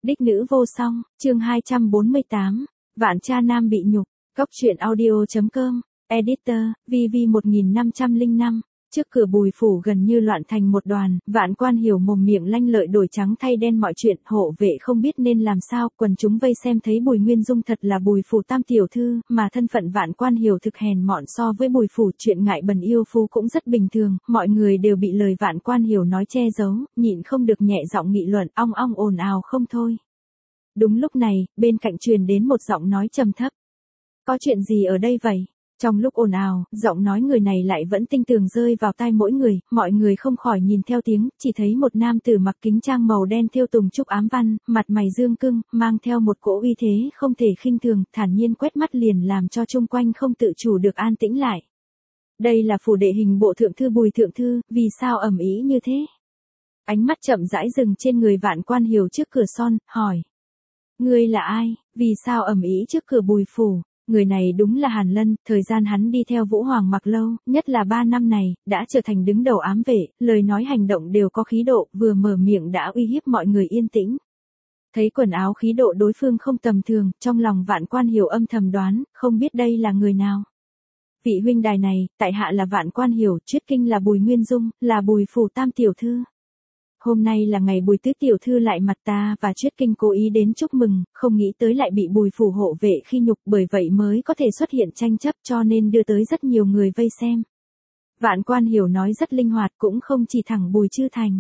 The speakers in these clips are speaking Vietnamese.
Đích nữ vô song, chương 248, Vạn cha nam bị nhục, Góc truyện audio.com, Editor, VV1505, trước cửa Bùi phủ gần như loạn thành một đoàn, Vạn Quan Hiểu mồm miệng lanh lợi đổi trắng thay đen mọi chuyện, hộ vệ không biết nên làm sao, quần chúng vây xem thấy Bùi Nguyên Dung thật là Bùi phủ tam tiểu thư, mà thân phận Vạn Quan Hiểu thực hèn mọn so với Bùi phủ, chuyện ngại bần yêu phu cũng rất bình thường, mọi người đều bị lời Vạn Quan Hiểu nói che giấu, nhịn không được nhẹ giọng nghị luận, ong ong ồn ào không thôi. Đúng lúc này, bên cạnh truyền đến một giọng nói trầm thấp. Có chuyện gì ở đây vậy? Trong lúc ồn ào, giọng nói người này lại vẫn tinh tường rơi vào tai mỗi người, mọi người không khỏi nhìn theo tiếng, chỉ thấy một nam tử mặc kính trang màu đen thêu tùng trúc ám văn, mặt mày dương cưng, mang theo một cỗ uy thế không thể khinh thường, thản nhiên quét mắt liền làm cho chung quanh không tự chủ được an tĩnh lại. Đây là phủ đệ hình bộ thượng thư Bùi thượng thư, vì sao ầm ĩ như thế? Ánh mắt chậm rãi dừng trên người Vạn Quan Hiểu trước cửa son, hỏi. Ngươi là ai, vì sao ầm ĩ trước cửa Bùi phủ? Người này đúng là Hàn Lân, thời gian hắn đi theo Vũ Hoàng mặc lâu, nhất là 3 năm này, đã trở thành đứng đầu ám vệ, lời nói hành động đều có khí độ, vừa mở miệng đã uy hiếp mọi người yên tĩnh. Thấy quần áo khí độ đối phương không tầm thường, trong lòng Vạn Quan Hiểu âm thầm đoán, không biết đây là người nào. Vị huynh đài này, tại hạ là Vạn Quan Hiểu, Chuyết Kinh là Bùi Nguyên Dung, là Bùi phủ tam tiểu thư. Hôm nay là ngày Bùi tứ tiểu thư lại mặt ta và Chuyết Kinh cố ý đến chúc mừng, không nghĩ tới lại bị Bùi phủ hộ vệ khi nhục, bởi vậy mới có thể xuất hiện tranh chấp, cho nên đưa tới rất nhiều người vây xem. Vạn Quan Hiểu nói rất linh hoạt, cũng không chỉ thẳng Bùi Chư Thành.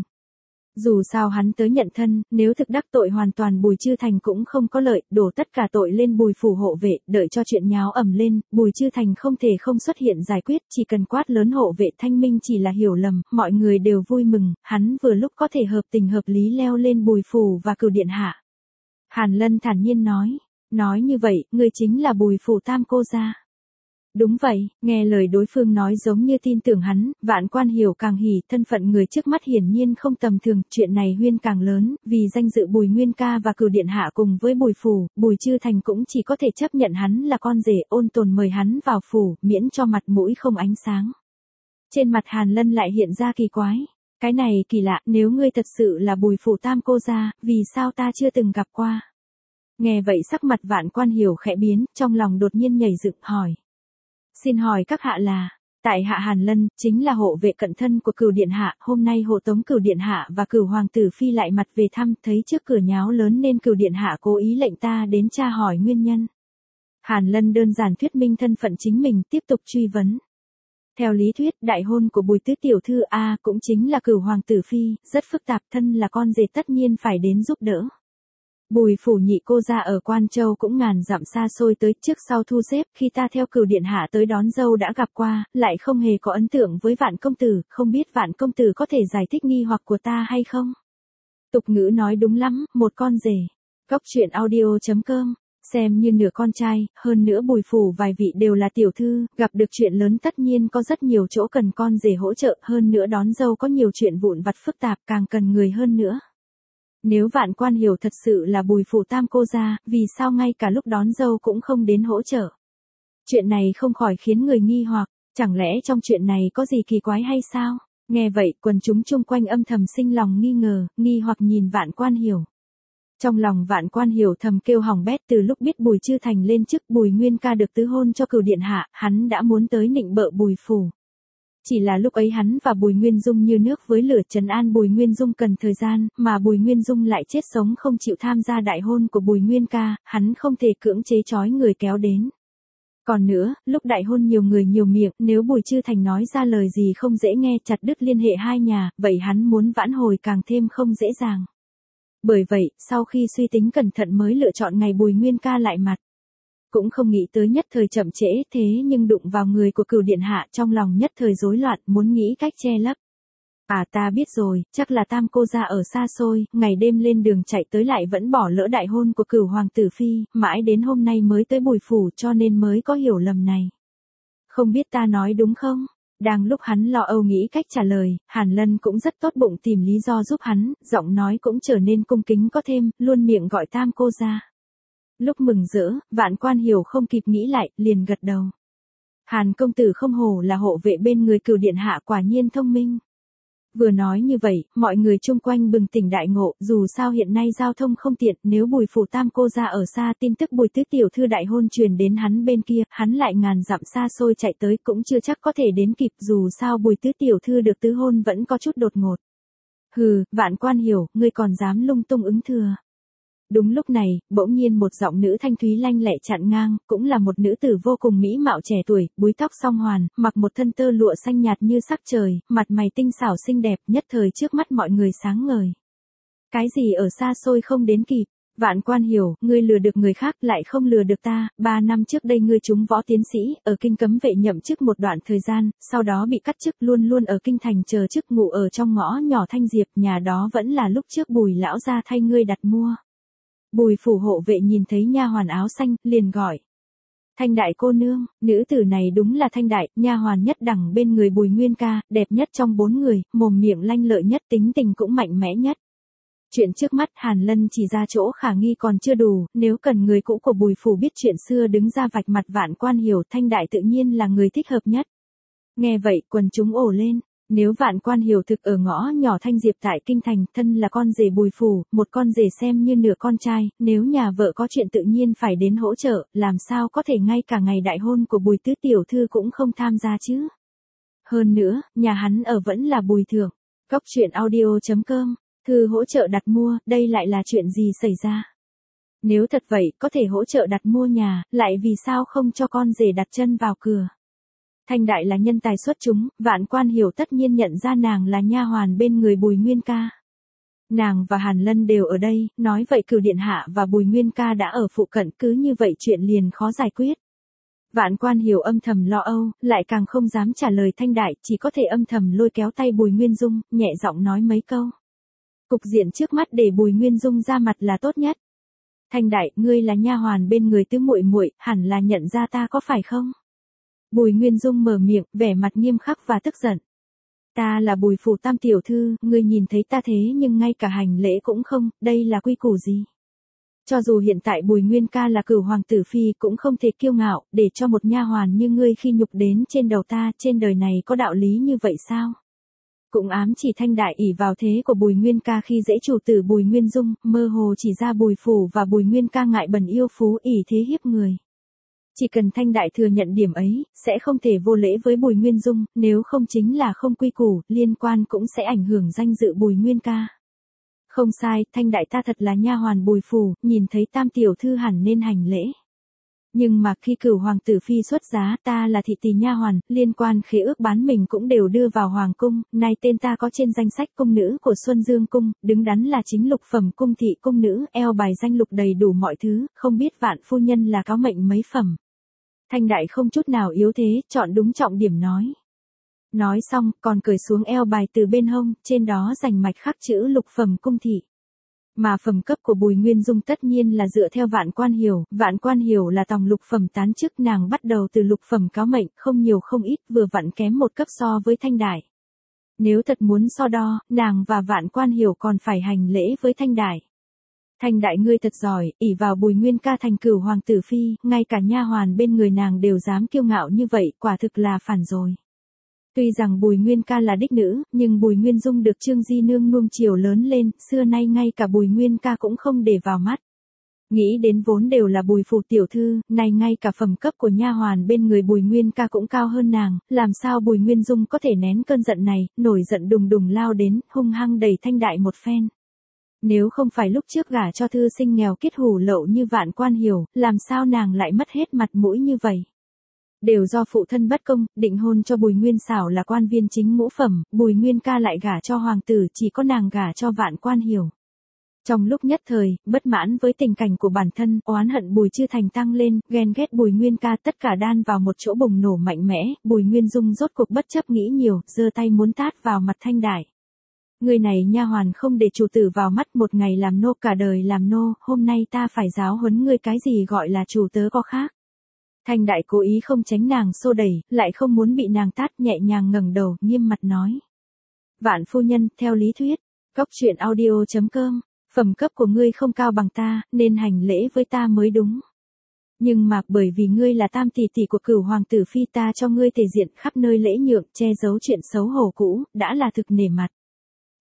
Dù sao hắn tới nhận thân, nếu thực đắc tội hoàn toàn Bùi Chư Thành cũng không có lợi, đổ tất cả tội lên Bùi phủ hộ vệ, đợi cho chuyện nháo ầm lên, Bùi Chư Thành không thể không xuất hiện giải quyết, chỉ cần quát lớn hộ vệ thanh minh chỉ là hiểu lầm, mọi người đều vui mừng, hắn vừa lúc có thể hợp tình hợp lý leo lên Bùi phủ và cử điện hạ. Hàn Lân thản nhiên nói như vậy, ngươi chính là Bùi phủ tam cô gia. Đúng vậy, nghe lời đối phương nói giống như tin tưởng hắn, Vạn Quan Hiểu càng hỉ, thân phận người trước mắt hiển nhiên không tầm thường, chuyện này huyên càng lớn, vì danh dự Bùi Nguyên ca và cử điện hạ cùng với Bùi phủ, Bùi Chư Thành cũng chỉ có thể chấp nhận hắn là con rể, ôn tồn mời hắn vào phủ, miễn cho mặt mũi không ánh sáng. Trên mặt Hàn Lân lại hiện ra kỳ quái. Cái này kỳ lạ, nếu ngươi thật sự là Bùi phủ tam cô gia, vì sao ta chưa từng gặp qua? Nghe vậy sắc mặt Vạn Quan Hiểu khẽ biến, trong lòng đột nhiên nhảy dựng hỏi. Xin hỏi các hạ là, tại hạ Hàn Lân, chính là hộ vệ cận thân của cửu điện hạ, hôm nay hộ tống cửu điện hạ và cửu hoàng tử phi lại mặt về thăm, thấy trước cửa nháo lớn nên cửu điện hạ cố ý lệnh ta đến tra hỏi nguyên nhân. Hàn Lân đơn giản thuyết minh thân phận chính mình, tiếp tục truy vấn. Theo lý thuyết, đại hôn của Bùi tứ tiểu thư A cũng chính là cửu hoàng tử phi, rất phức tạp, thân là con rể tất nhiên phải đến giúp đỡ. Bùi phủ nhị cô gia ở Quan Châu cũng ngàn dặm xa xôi tới, trước sau thu xếp, khi ta theo cửu điện hạ tới đón dâu đã gặp qua, lại không hề có ấn tượng với Vạn công tử, không biết Vạn công tử có thể giải thích nghi hoặc của ta hay không? Tục ngữ nói đúng lắm, một con rể. Góc truyện audio.com, xem như nửa con trai, hơn nữa Bùi phủ vài vị đều là tiểu thư, gặp được chuyện lớn tất nhiên có rất nhiều chỗ cần con rể hỗ trợ, hơn nữa đón dâu có nhiều chuyện vụn vặt phức tạp, càng cần người hơn nữa. Nếu Vạn Quan Hiểu thật sự là Bùi phủ tam cô gia, vì sao ngay cả lúc đón dâu cũng không đến hỗ trợ? Chuyện này không khỏi khiến người nghi hoặc, chẳng lẽ trong chuyện này có gì kỳ quái hay sao? Nghe vậy, quần chúng chung quanh âm thầm sinh lòng nghi ngờ, nghi hoặc nhìn Vạn Quan Hiểu. Trong lòng Vạn Quan Hiểu thầm kêu hỏng bét, từ lúc biết Bùi Chư Thành lên chức Bùi Nguyên ca được tứ hôn cho cửu điện hạ, hắn đã muốn tới nịnh bợ Bùi phủ. Chỉ là lúc ấy hắn và Bùi Nguyên Dung như nước với lửa, trấn an Bùi Nguyên Dung cần thời gian, mà Bùi Nguyên Dung lại chết sống không chịu tham gia đại hôn của Bùi Nguyên ca, hắn không thể cưỡng chế trói người kéo đến. Còn nữa, lúc đại hôn nhiều người nhiều miệng, nếu Bùi Chư Thành nói ra lời gì không dễ nghe, chặt đứt liên hệ hai nhà, vậy hắn muốn vãn hồi càng thêm không dễ dàng. Bởi vậy, sau khi suy tính cẩn thận mới lựa chọn ngày Bùi Nguyên ca lại mặt. Cũng không nghĩ tới nhất thời chậm trễ, thế nhưng đụng vào người của cửu điện hạ, trong lòng nhất thời rối loạn, muốn nghĩ cách che lấp. À, ta biết rồi, chắc là tam cô gia ở xa xôi, ngày đêm lên đường chạy tới lại vẫn bỏ lỡ đại hôn của cửu hoàng tử phi, mãi đến hôm nay mới tới Bùi phủ, cho nên mới có hiểu lầm này. Không biết ta nói đúng không? Đang lúc hắn lo âu nghĩ cách trả lời, Hàn Lân cũng rất tốt bụng tìm lý do giúp hắn, giọng nói cũng trở nên cung kính có thêm, luôn miệng gọi tam cô gia. Lúc mừng rỡ, Vạn Quan Hiểu không kịp nghĩ lại, liền gật đầu. Hàn công tử không hổ là hộ vệ bên người cửu điện hạ, quả nhiên thông minh. Vừa nói như vậy, mọi người chung quanh bừng tỉnh đại ngộ, dù sao hiện nay giao thông không tiện, nếu Bùi phủ tam cô ra ở xa tin tức Bùi tứ tiểu thư đại hôn truyền đến hắn bên kia, hắn lại ngàn dặm xa xôi chạy tới cũng chưa chắc có thể đến kịp, dù sao Bùi tứ tiểu thư được tứ hôn vẫn có chút đột ngột. Hừ, Vạn Quan Hiểu, ngươi còn dám lung tung ứng thừa. Đúng lúc này, bỗng nhiên một giọng nữ thanh thúy lanh lẹ chặn ngang, cũng là một nữ tử vô cùng mỹ mạo trẻ tuổi, búi tóc song hoàn, mặc một thân tơ lụa xanh nhạt như sắc trời, mặt mày tinh xảo xinh đẹp, nhất thời trước mắt mọi người sáng ngời. Cái gì ở xa xôi không đến kịp? Vạn Quan Hiểu, ngươi lừa được người khác lại không lừa được ta, 3 năm trước đây ngươi trúng võ tiến sĩ, ở kinh cấm vệ nhậm chức một đoạn thời gian, sau đó bị cắt chức luôn luôn ở kinh thành chờ chức ngủ ở trong ngõ nhỏ Thanh Diệp, nhà đó vẫn là lúc trước Bùi lão gia thay ngươi đặt mua. Bùi phủ hộ vệ nhìn thấy nha hoàn áo xanh, liền gọi. Thanh đại cô nương, nữ tử này đúng là Thanh đại, nha hoàn nhất đẳng bên người Bùi Nguyên ca, đẹp nhất trong 4 người, mồm miệng lanh lợi nhất, tính tình cũng mạnh mẽ nhất. Chuyện trước mắt Hàn Lân chỉ ra chỗ khả nghi còn chưa đủ, nếu cần người cũ của Bùi phủ biết chuyện xưa đứng ra vạch mặt Vạn Quan Hiểu, Thanh đại tự nhiên là người thích hợp nhất. Nghe vậy, quần chúng ồ lên. Nếu Vạn Quan Hiểu thực ở ngõ nhỏ Thanh Diệp tại kinh thành, thân là con rể Bùi phủ, một con rể xem như nửa con trai, nếu nhà vợ có chuyện tự nhiên phải đến hỗ trợ, làm sao có thể ngay cả ngày đại hôn của Bùi tứ tiểu thư cũng không tham gia chứ? Hơn nữa, nhà hắn ở vẫn là Bùi thượng. Góc truyện audio.com, thư hỗ trợ đặt mua, đây lại là chuyện gì xảy ra? Nếu thật vậy, có thể hỗ trợ đặt mua nhà, lại vì sao không cho con rể đặt chân vào cửa? Thanh đại là nhân tài xuất chúng, Vạn Quan Hiểu tất nhiên nhận ra nàng là nha hoàn bên người Bùi Nguyên ca. Nàng và Hàn Lân đều ở đây, nói vậy Cửu điện hạ và Bùi Nguyên ca đã ở phụ cận, cứ như vậy chuyện liền khó giải quyết. Vạn Quan Hiểu âm thầm lo âu, lại càng không dám trả lời Thanh đại, chỉ có thể âm thầm lôi kéo tay Bùi Nguyên Dung, nhẹ giọng nói mấy câu. Cục diện trước mắt để Bùi Nguyên Dung ra mặt là tốt nhất. Thanh đại, ngươi là nha hoàn bên người tứ muội muội, hẳn là nhận ra ta có phải không? Bùi Nguyên Dung mở miệng, vẻ mặt nghiêm khắc và tức giận. Ta là Bùi phủ tam tiểu thư, ngươi nhìn thấy ta thế nhưng ngay cả hành lễ cũng không, đây là quy củ gì? Cho dù hiện tại Bùi Nguyên ca là cửu hoàng tử phi cũng không thể kiêu ngạo, để cho một nha hoàn như ngươi khi nhục đến trên đầu ta, trên đời này có đạo lý như vậy sao? Cũng ám chỉ Thanh đại ỷ vào thế của Bùi Nguyên ca khi dễ chủ tử Bùi Nguyên Dung, mơ hồ chỉ ra Bùi phủ và Bùi Nguyên ca ngại bẩn yêu phú ỷ thế hiếp người. Chỉ cần Thanh đại thừa nhận điểm ấy, sẽ không thể vô lễ với Bùi Nguyên Dung, nếu không chính là không quy củ, liên quan cũng sẽ ảnh hưởng danh dự Bùi Nguyên ca. Không sai, Thanh đại ta thật là nha hoàn Bùi phủ, nhìn thấy tam tiểu thư hẳn nên hành lễ. Nhưng mà khi cửu hoàng tử phi xuất giá, ta là thị tỳ nha hoàn, liên quan khế ước bán mình cũng đều đưa vào hoàng cung, nay tên ta có trên danh sách cung nữ của Xuân Dương cung, đứng đắn là chính lục phẩm cung thị cung nữ, eo bài danh lục đầy đủ mọi thứ, không biết Vạn phu nhân là cáo mệnh mấy phẩm. Thanh đại không chút nào yếu thế, chọn đúng trọng điểm nói. Nói xong, còn cởi xuống eo bài từ bên hông, trên đó rành mạch khắc chữ lục phẩm cung thị. Mà phẩm cấp của Bùi Nguyên Dung tất nhiên là dựa theo Vạn Quan Hiểu là tòng lục phẩm tán chức, nàng bắt đầu từ lục phẩm cáo mệnh, không nhiều không ít, vừa vặn kém một cấp so với Thanh đại. Nếu thật muốn so đo, nàng và Vạn Quan Hiểu còn phải hành lễ với Thanh đại. Thanh đại ngươi thật giỏi, ỷ vào Bùi Nguyên ca thành cửu hoàng tử phi, ngay cả nha hoàn bên người nàng đều dám kiêu ngạo như vậy, quả thực là phản rồi. Tuy rằng Bùi Nguyên ca là đích nữ, nhưng Bùi Nguyên Dung được Trương Di nương nuông chiều lớn lên, xưa nay ngay cả Bùi Nguyên ca cũng không để vào mắt. Nghĩ đến vốn đều là Bùi phủ tiểu thư, nay ngay cả phẩm cấp của nha hoàn bên người Bùi Nguyên ca cũng cao hơn nàng, làm sao Bùi Nguyên Dung có thể nén cơn giận này, nổi giận đùng đùng lao đến, hung hăng đẩy Thanh đại một phen. Nếu không phải lúc trước gả cho thư sinh nghèo kiết hủ lậu như Vạn Quan Hiểu, làm sao nàng lại mất hết mặt mũi như vậy? Đều do phụ thân bất công, định hôn cho Bùi Nguyên Xảo là quan viên chính ngũ phẩm, Bùi Nguyên ca lại gả cho hoàng tử, chỉ có nàng gả cho Vạn Quan Hiểu. Trong lúc nhất thời, bất mãn với tình cảnh của bản thân, oán hận Bùi Chư Thành tăng lên, ghen ghét Bùi Nguyên ca, tất cả đan vào một chỗ bùng nổ mạnh mẽ, Bùi Nguyên Dung rốt cuộc bất chấp nghĩ nhiều, giơ tay muốn tát vào mặt Thanh đại. Người này nha hoàn không để chủ tử vào mắt, một ngày làm nô cả đời làm nô, hôm nay ta phải giáo huấn ngươi cái gì gọi là chủ tớ có khác. Thanh đại cố ý không tránh nàng xô đẩy, lại không muốn bị nàng tát, nhẹ nhàng ngẩng đầu, nghiêm mặt nói. Vạn phu nhân, theo lý thuyết, góc truyện audio.com, phẩm cấp của ngươi không cao bằng ta, nên hành lễ với ta mới đúng. Nhưng mà bởi vì ngươi là tam tỷ tỷ của cửu hoàng tử phi, ta cho ngươi thể diện khắp nơi lễ nhượng, che giấu chuyện xấu hổ cũ, đã là thực nể mặt.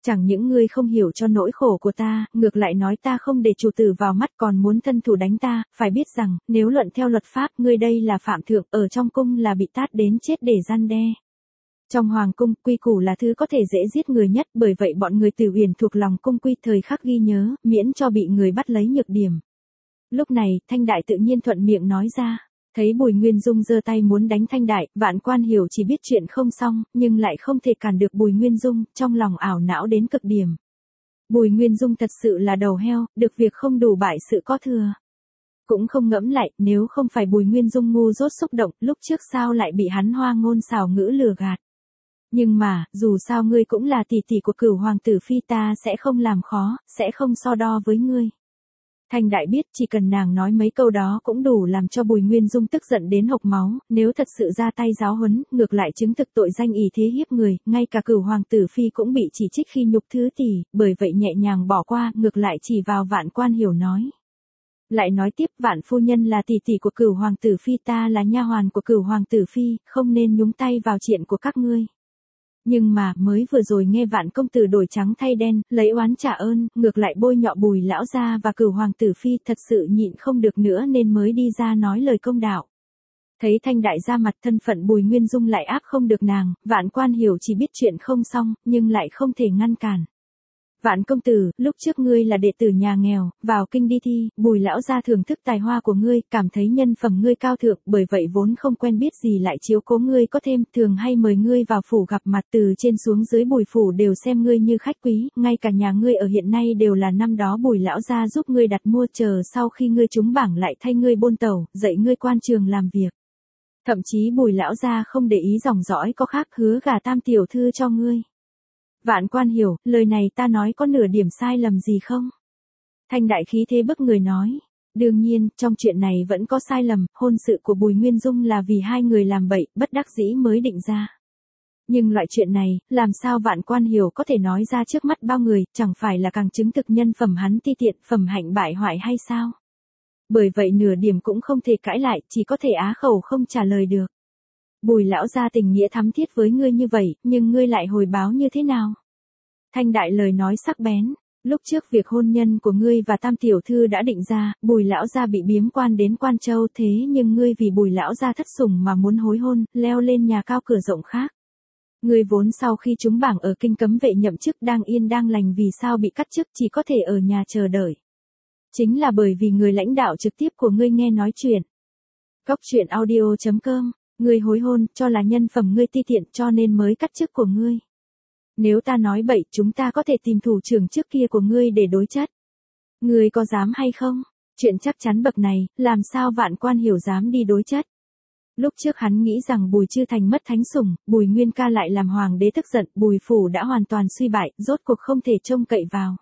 Chẳng những ngươi không hiểu cho nỗi khổ của ta, ngược lại nói ta không để chủ tử vào mắt còn muốn thân thủ đánh ta, phải biết rằng, nếu luận theo luật pháp, ngươi đây là phạm thượng, ở trong cung là bị tát đến chết để răn đe. Trong hoàng cung, quy củ là thứ có thể dễ giết người nhất, bởi vậy bọn người Tử Uyển thuộc lòng cung quy thời khắc ghi nhớ, miễn cho bị người bắt lấy nhược điểm. Lúc này, Thanh Đại tự nhiên thuận miệng nói ra. Thấy Bùi Nguyên Dung giơ tay muốn đánh Thanh Đại, Vạn Quan Hiểu chỉ biết chuyện không xong, nhưng lại không thể cản được Bùi Nguyên Dung, trong lòng ảo não đến cực điểm. Bùi Nguyên Dung thật sự là đầu heo, được việc không đủ bại sự có thừa. Cũng không ngẫm lại, nếu không phải Bùi Nguyên Dung ngu dốt xúc động, lúc trước sao lại bị hắn hoa ngôn xảo ngữ lừa gạt. Nhưng mà, dù sao ngươi cũng là tỷ tỷ của Cửu hoàng tử phi, ta sẽ không làm khó, sẽ không so đo với ngươi. Thanh Đại biết chỉ cần nàng nói mấy câu đó cũng đủ làm cho Bùi Nguyên Dung tức giận đến hộc máu, nếu thật sự ra tay giáo huấn, ngược lại chứng thực tội danh ỷ thế hiếp người, ngay cả Cửu hoàng tử phi cũng bị chỉ trích khi nhục thứ tỷ, bởi vậy nhẹ nhàng bỏ qua, ngược lại chỉ vào Vạn Quan Hiểu nói. Lại nói tiếp, Vạn phu nhân là tỷ tỷ của Cửu hoàng tử phi, ta là nha hoàn của Cửu hoàng tử phi, không nên nhúng tay vào chuyện của các ngươi. Nhưng mà, mới vừa rồi nghe Vạn công tử đổi trắng thay đen, lấy oán trả ơn, ngược lại bôi nhọ Bùi lão gia và Cửu hoàng tử phi, thật sự nhịn không được nữa nên mới đi ra nói lời công đạo. Thấy Thanh Đại ra mặt, thân phận Bùi Nguyên Dung lại áp không được nàng, Vạn Quan Hiểu chỉ biết chuyện không xong, nhưng lại không thể ngăn cản. Vạn công tử, lúc trước ngươi là đệ tử nhà nghèo, vào kinh đi thi, Bùi lão gia thưởng thức tài hoa của ngươi, cảm thấy nhân phẩm ngươi cao thượng, bởi vậy vốn không quen biết gì lại chiếu cố ngươi có thêm, thường hay mời ngươi vào phủ gặp mặt, từ trên xuống dưới Bùi phủ đều xem ngươi như khách quý, ngay cả nhà ngươi ở hiện nay đều là năm đó Bùi lão gia giúp ngươi đặt mua, chờ sau khi ngươi trúng bảng lại thay ngươi bôn tàu, dạy ngươi quan trường làm việc. Thậm chí Bùi lão gia không để ý dòng dõi có khác, hứa gả tam tiểu thư cho ngươi. Vạn Quan Hiểu, lời này ta nói có nửa điểm sai lầm gì không? Thanh Đại khí thế bức người nói. Đương nhiên, trong chuyện này vẫn có sai lầm, hôn sự của Bùi Nguyên Dung là vì hai người làm bậy, bất đắc dĩ mới định ra. Nhưng loại chuyện này, làm sao Vạn Quan Hiểu có thể nói ra trước mắt bao người, chẳng phải là càng chứng thực nhân phẩm hắn ti tiện, phẩm hạnh bại hoại hay sao? Bởi vậy nửa điểm cũng không thể cãi lại, chỉ có thể á khẩu không trả lời được. Bùi lão gia tình nghĩa thắm thiết với ngươi như vậy, nhưng ngươi lại hồi báo như thế nào? Thanh Đại lời nói sắc bén, lúc trước việc hôn nhân của ngươi và tam tiểu thư đã định ra, Bùi lão gia bị biếm quan đến Quan Châu, thế nhưng ngươi vì Bùi lão gia thất sủng mà muốn hối hôn, leo lên nhà cao cửa rộng khác. Ngươi vốn sau khi trúng bảng ở kinh cấm vệ nhậm chức đang yên đang lành, vì sao bị cắt chức chỉ có thể ở nhà chờ đợi? Chính là bởi vì người lãnh đạo trực tiếp của ngươi nghe nói chuyện. Góc truyện audio.com, ngươi hối hôn, cho là nhân phẩm ngươi ti tiện cho nên mới cắt chức của ngươi. Nếu ta nói bậy, chúng ta có thể tìm thủ trưởng trước kia của ngươi để đối chất. Ngươi có dám hay không? Chuyện chắc chắn bậc này, làm sao Vạn Quan Hiểu dám đi đối chất? Lúc trước hắn nghĩ rằng Bùi Chư Thành mất thánh sủng, Bùi Nguyên Ca lại làm hoàng đế tức giận, Bùi phủ đã hoàn toàn suy bại, rốt cuộc không thể trông cậy vào.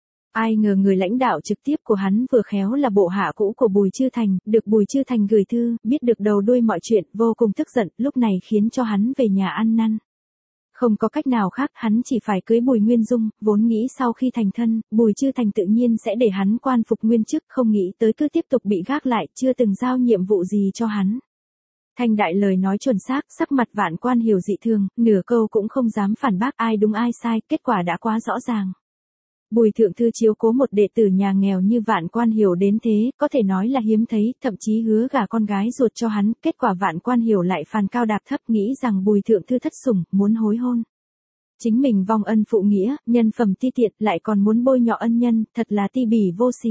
Ai ngờ người lãnh đạo trực tiếp của hắn vừa khéo là bộ hạ cũ của Bùi Chư Thành, được Bùi Chư Thành gửi thư, biết được đầu đuôi mọi chuyện, vô cùng tức giận, lúc này khiến cho hắn về nhà ăn năn. Không có cách nào khác, hắn chỉ phải cưới Bùi Nguyên Dung, vốn nghĩ sau khi thành thân, Bùi Chư Thành tự nhiên sẽ để hắn quan phục nguyên chức, không nghĩ tới cứ tiếp tục bị gác lại, chưa từng giao nhiệm vụ gì cho hắn. Thanh Đại lời nói chuẩn xác, sắc mặt Vạn Quan Hiểu dị thường, nửa câu cũng không dám phản bác ai đúng ai sai, kết quả đã quá rõ ràng. Bùi thượng thư chiếu cố một đệ tử nhà nghèo như Vạn Quan Hiểu đến thế, có thể nói là hiếm thấy, thậm chí hứa gả con gái ruột cho hắn, kết quả Vạn Quan Hiểu lại phàn cao đạp thấp, nghĩ rằng Bùi thượng thư thất sủng, muốn hối hôn. Chính mình vong ân phụ nghĩa, nhân phẩm ti tiện, lại còn muốn bôi nhọ ân nhân, thật là ti bỉ vô sỉ.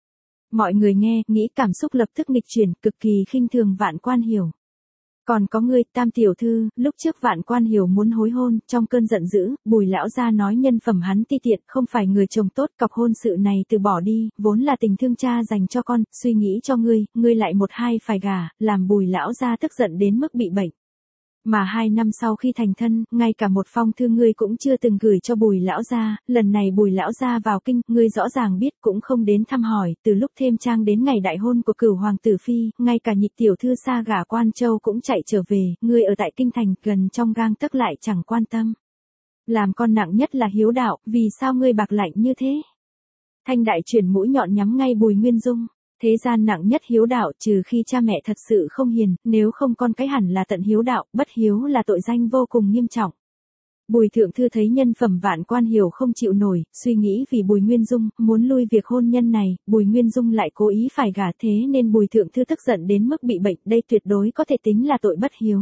Mọi người nghe, nghĩ cảm xúc lập tức nghịch chuyển, cực kỳ khinh thường Vạn Quan Hiểu. Còn có ngươi, tam tiểu thư, lúc trước Vạn Quan Hiểu muốn hối hôn, trong cơn giận dữ, Bùi lão gia nói nhân phẩm hắn ti tiện, không phải người chồng tốt, cọc hôn sự này từ bỏ đi, vốn là tình thương cha dành cho con, suy nghĩ cho ngươi lại một hai phải gả, làm Bùi lão gia tức giận đến mức bị bệnh. Mà 2 năm sau khi thành thân, ngay cả một phong thư ngươi cũng chưa từng gửi cho Bùi lão gia, lần này Bùi lão gia vào kinh, ngươi rõ ràng biết cũng không đến thăm hỏi, từ lúc thêm trang đến ngày đại hôn của Cửu hoàng tử phi, ngay cả nhị tiểu thư xa gả Quan Châu cũng chạy trở về, ngươi ở tại kinh thành, gần trong gang tấc lại chẳng quan tâm. Làm con nặng nhất là hiếu đạo, vì sao ngươi bạc lạnh như thế? Thanh Đại chuyển mũi nhọn nhắm ngay Bùi Nguyên Dung. Thế gian nặng nhất hiếu đạo, trừ khi cha mẹ thật sự không hiền, nếu không con cái hẳn là tận hiếu đạo, bất hiếu là tội danh vô cùng nghiêm trọng. Bùi thượng thư thấy nhân phẩm Vạn Quan Hiểu không chịu nổi, suy nghĩ vì Bùi Nguyên Dung, muốn lui việc hôn nhân này, Bùi Nguyên Dung lại cố ý phải gả thế nên Bùi thượng thư tức giận đến mức bị bệnh, đây tuyệt đối có thể tính là tội bất hiếu.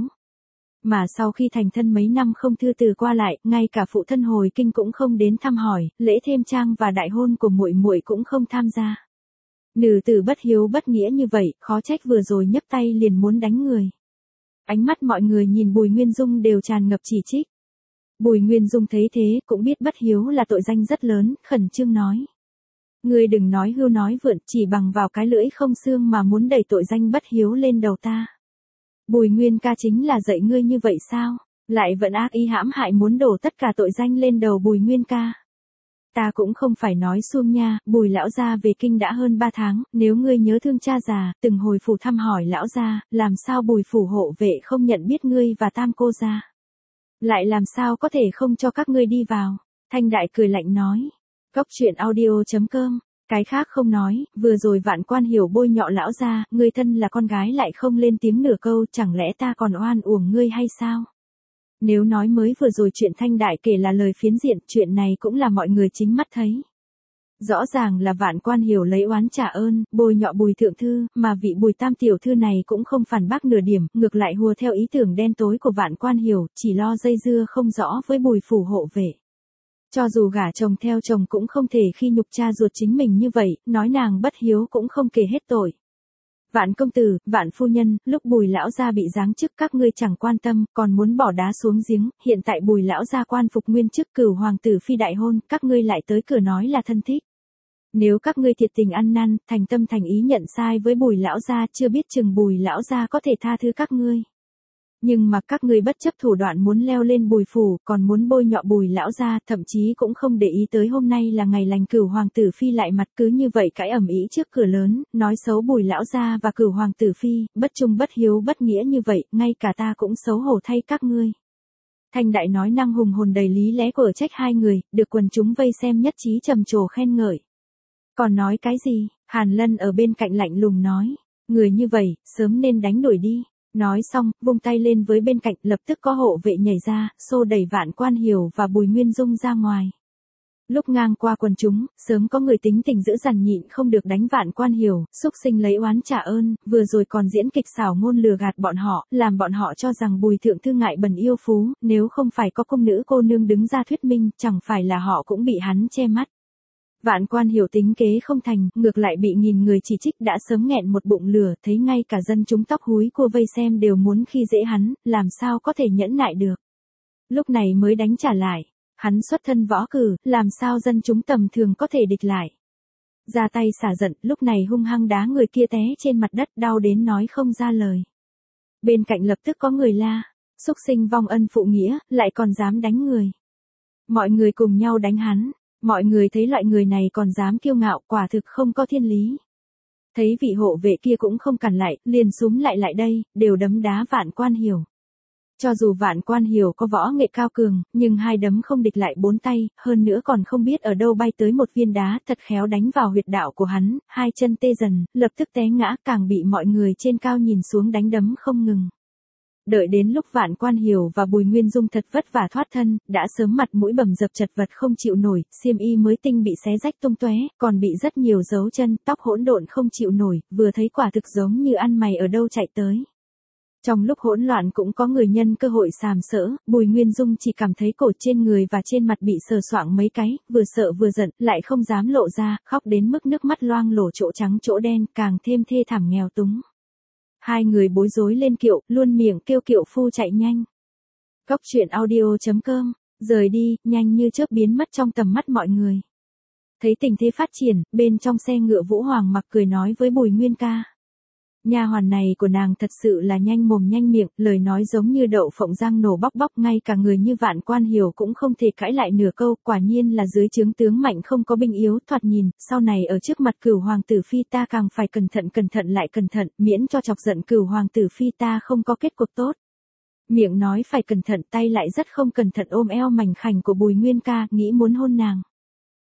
Mà sau khi thành thân mấy năm không thư từ qua lại, ngay cả phụ thân hồi kinh cũng không đến thăm hỏi, lễ thêm trang và đại hôn của muội muội cũng không tham gia. Nữ tử bất hiếu bất nghĩa như vậy, khó trách vừa rồi nhấc tay liền muốn đánh người. Ánh mắt mọi người nhìn Bùi Nguyên Dung đều tràn ngập chỉ trích. Bùi Nguyên Dung thấy thế, cũng biết bất hiếu là tội danh rất lớn, khẩn trương nói. Ngươi đừng nói hưu nói vượn, chỉ bằng vào cái lưỡi không xương mà muốn đẩy tội danh bất hiếu lên đầu ta. Bùi Nguyên ca chính là dạy ngươi như vậy sao? Lại vẫn ác ý hãm hại muốn đổ tất cả tội danh lên đầu Bùi Nguyên ca. Ta cũng không phải nói suông nha, Bùi lão gia về kinh đã hơn 3 tháng, nếu ngươi nhớ thương cha già, từng hồi phủ thăm hỏi lão gia, làm sao Bùi phủ hộ vệ không nhận biết ngươi và tam cô gia? Lại làm sao có thể không cho các ngươi đi vào? Thanh Đại cười lạnh nói. Góc truyện audio.com. Cái khác không nói, vừa rồi Vạn Quan Hiểu bôi nhọ lão gia, ngươi thân là con gái lại không lên tiếng nửa câu, chẳng lẽ ta còn oan uổng ngươi hay sao? Nếu nói mới vừa rồi chuyện Thanh Đại kể là lời phiến diện, chuyện này cũng là mọi người chính mắt thấy. Rõ ràng là Vạn Quan Hiểu lấy oán trả ơn, bôi nhọ Bùi thượng thư, mà vị Bùi tam tiểu thư này cũng không phản bác nửa điểm, ngược lại hùa theo ý tưởng đen tối của Vạn Quan Hiểu, chỉ lo dây dưa không rõ với Bùi phủ hộ vệ. Cho dù gả chồng theo chồng cũng không thể khi nhục cha ruột chính mình như vậy, nói nàng bất hiếu cũng không kể hết tội. Vạn công tử, Vạn phu nhân, lúc Bùi lão gia bị giáng chức các ngươi chẳng quan tâm, còn muốn bỏ đá xuống giếng, hiện tại Bùi lão gia quan phục nguyên chức cửu hoàng tử phi đại hôn, các ngươi lại tới cửa nói là thân thích. Nếu các ngươi thiệt tình ăn năn, thành tâm thành ý nhận sai với Bùi lão gia, chưa biết chừng Bùi lão gia có thể tha thứ các ngươi. Nhưng mà các ngươi bất chấp thủ đoạn muốn leo lên Bùi phủ, còn muốn bôi nhọ Bùi lão gia, thậm chí cũng không để ý tới hôm nay là ngày lành cửu hoàng tử phi lại mặt, cứ như vậy cãi ầm ĩ trước cửa lớn, nói xấu Bùi lão gia và cửu hoàng tử phi, bất trung bất hiếu bất nghĩa như vậy, ngay cả ta cũng xấu hổ thay các ngươi. Thanh Đại nói năng hùng hồn đầy lý lẽ của trách hai người, được quần chúng vây xem nhất trí trầm trồ khen ngợi. Còn nói cái gì? Hàn Lân ở bên cạnh lạnh lùng nói, người như vậy, sớm nên đánh đuổi đi. Nói xong, vung tay lên với bên cạnh, lập tức có hộ vệ nhảy ra, xô đẩy Vạn Quan Hiểu và Bùi Nguyên Dung ra ngoài. Lúc ngang qua quần chúng, sớm có người tính tình dữ dằn nhịn không được đánh Vạn Quan Hiểu, xúc sinh lấy oán trả ơn, vừa rồi còn diễn kịch xảo ngôn lừa gạt bọn họ, làm bọn họ cho rằng Bùi thượng thư ngại bẩn yêu phú, nếu không phải có công nữ cô nương đứng ra thuyết minh, chẳng phải là họ cũng bị hắn che mắt. Vạn Quan Hiểu tính kế không thành, ngược lại bị nghìn người chỉ trích đã sớm nghẹn một bụng lửa, thấy ngay cả dân chúng tóc húi cua vây xem đều muốn khi dễ hắn, làm sao có thể nhẫn nại được. Lúc này mới đánh trả lại, hắn xuất thân võ cử, làm sao dân chúng tầm thường có thể địch lại. Ra tay xả giận, lúc này hung hăng đá người kia té trên mặt đất, đau đến nói không ra lời. Bên cạnh lập tức có người la, xúc sinh vong ân phụ nghĩa, lại còn dám đánh người. Mọi người cùng nhau đánh hắn. Mọi người thấy loại người này còn dám kiêu ngạo, quả thực không có thiên lý. Thấy vị hộ vệ kia cũng không cản lại, liền xúm lại đây, đều đấm đá Vạn Quan Hiểu. Cho dù Vạn Quan Hiểu có võ nghệ cao cường, nhưng hai đấm không địch lại bốn tay, hơn nữa còn không biết ở đâu bay tới một viên đá thật khéo đánh vào huyệt đạo của hắn, hai chân tê dần, lập tức té ngã, càng bị mọi người trên cao nhìn xuống đánh đấm không ngừng. Đợi đến lúc Vạn Quan Hiểu và Bùi Nguyên Dung thật vất vả thoát thân, đã sớm mặt mũi bầm dập chật vật không chịu nổi, xiêm y mới tinh bị xé rách tung tóe, còn bị rất nhiều dấu chân, tóc hỗn độn không chịu nổi, vừa thấy quả thực giống như ăn mày ở đâu chạy tới. Trong lúc hỗn loạn cũng có người nhân cơ hội sàm sỡ, Bùi Nguyên Dung chỉ cảm thấy cổ trên người và trên mặt bị sờ soạng mấy cái, vừa sợ vừa giận, lại không dám lộ ra, khóc đến mức nước mắt loang lổ chỗ trắng chỗ đen, càng thêm thê thảm nghèo túng. Hai người bối rối lên kiệu, luôn miệng kêu kiệu phu chạy nhanh. Góc truyện audio.com, rời đi, nhanh như chớp biến mất trong tầm mắt mọi người. Thấy tình thế phát triển, bên trong xe ngựa Vũ Hoàng mặc cười nói với Bùi Nguyên ca. Nha hoàn này của nàng thật sự là nhanh mồm nhanh miệng, lời nói giống như đậu phộng rang nổ bóc bóc, ngay cả người như Vạn Quan Hiểu cũng không thể cãi lại nửa câu, quả nhiên là dưới trướng tướng mạnh không có binh yếu, thoạt nhìn, sau này ở trước mặt cửu hoàng tử phi ta càng phải cẩn thận lại cẩn thận, miễn cho chọc giận cửu hoàng tử phi ta không có kết cục tốt. Miệng nói phải cẩn thận, tay lại rất không cẩn thận ôm eo mảnh khảnh của Bùi Nguyên ca, nghĩ muốn hôn nàng.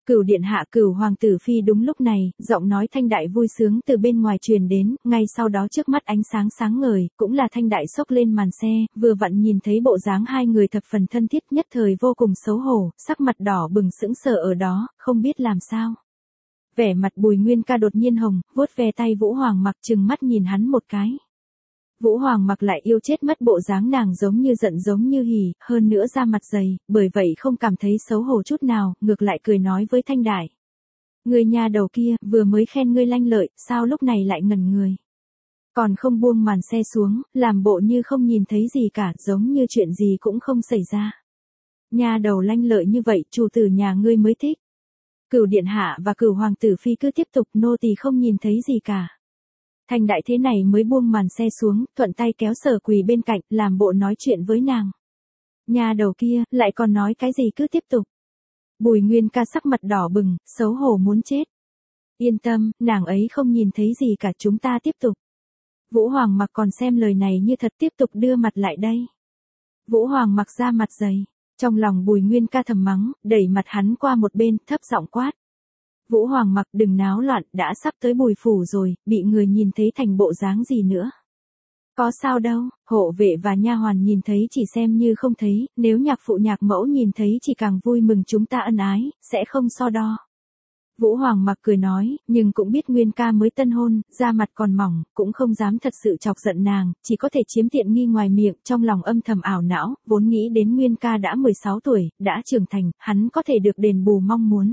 Cửu điện hạ, Cửu hoàng tử phi. Đúng lúc này, giọng nói Thanh Đại vui sướng từ bên ngoài truyền đến, ngay sau đó trước mắt ánh sáng sáng ngời, cũng là Thanh Đại xốc lên màn xe, vừa vặn nhìn thấy bộ dáng hai người thập phần thân thiết, nhất thời vô cùng xấu hổ, sắc mặt đỏ bừng sững sờ ở đó, không biết làm sao. Vẻ mặt Bùi Nguyên Ca đột nhiên hồng, vuốt ve tay Vũ Hoàng Mặc, trừng mắt nhìn hắn một cái. Vũ Hoàng Mặc lại yêu chết mất bộ dáng nàng, giống như giận giống như hỉ, hơn nữa da mặt dày, bởi vậy không cảm thấy xấu hổ chút nào, ngược lại cười nói với Thanh Đại. Người nhà đầu kia, vừa mới khen ngươi lanh lợi, sao lúc này lại ngẩn người. Còn không buông màn xe xuống, làm bộ như không nhìn thấy gì cả, giống như chuyện gì cũng không xảy ra. Nhà đầu lanh lợi như vậy, chủ tử nhà ngươi mới thích. Cửu điện hạ và Cửu hoàng tử phi cứ tiếp tục, nô tỳ không nhìn thấy gì cả. Thanh Đại thế này mới buông màn xe xuống, thuận tay kéo Sở Quỳ bên cạnh, làm bộ nói chuyện với nàng. Nhà đầu kia, lại còn nói cái gì, cứ tiếp tục. Bùi Nguyên Ca sắc mặt đỏ bừng, xấu hổ muốn chết. Yên tâm, nàng ấy không nhìn thấy gì cả, chúng ta tiếp tục. Vũ Hoàng Mặc còn xem lời này như thật, tiếp tục đưa mặt lại đây. Vũ Hoàng Mặc ra mặt dày, trong lòng Bùi Nguyên Ca thầm mắng, đẩy mặt hắn qua một bên, thấp giọng quát. Vũ Hoàng Mặc đừng náo loạn, đã sắp tới Bùi phủ rồi, bị người nhìn thấy thành bộ dáng gì nữa. Có sao đâu, hộ vệ và nha hoàn nhìn thấy chỉ xem như không thấy, nếu nhạc phụ nhạc mẫu nhìn thấy chỉ càng vui mừng, chúng ta ân ái, sẽ không so đo. Vũ Hoàng Mặc cười nói, nhưng cũng biết Nguyên Ca mới tân hôn, da mặt còn mỏng, cũng không dám thật sự chọc giận nàng, chỉ có thể chiếm tiện nghi ngoài miệng, trong lòng âm thầm ảo não, vốn nghĩ đến Nguyên Ca đã 16 tuổi, đã trưởng thành, hắn có thể được đền bù mong muốn.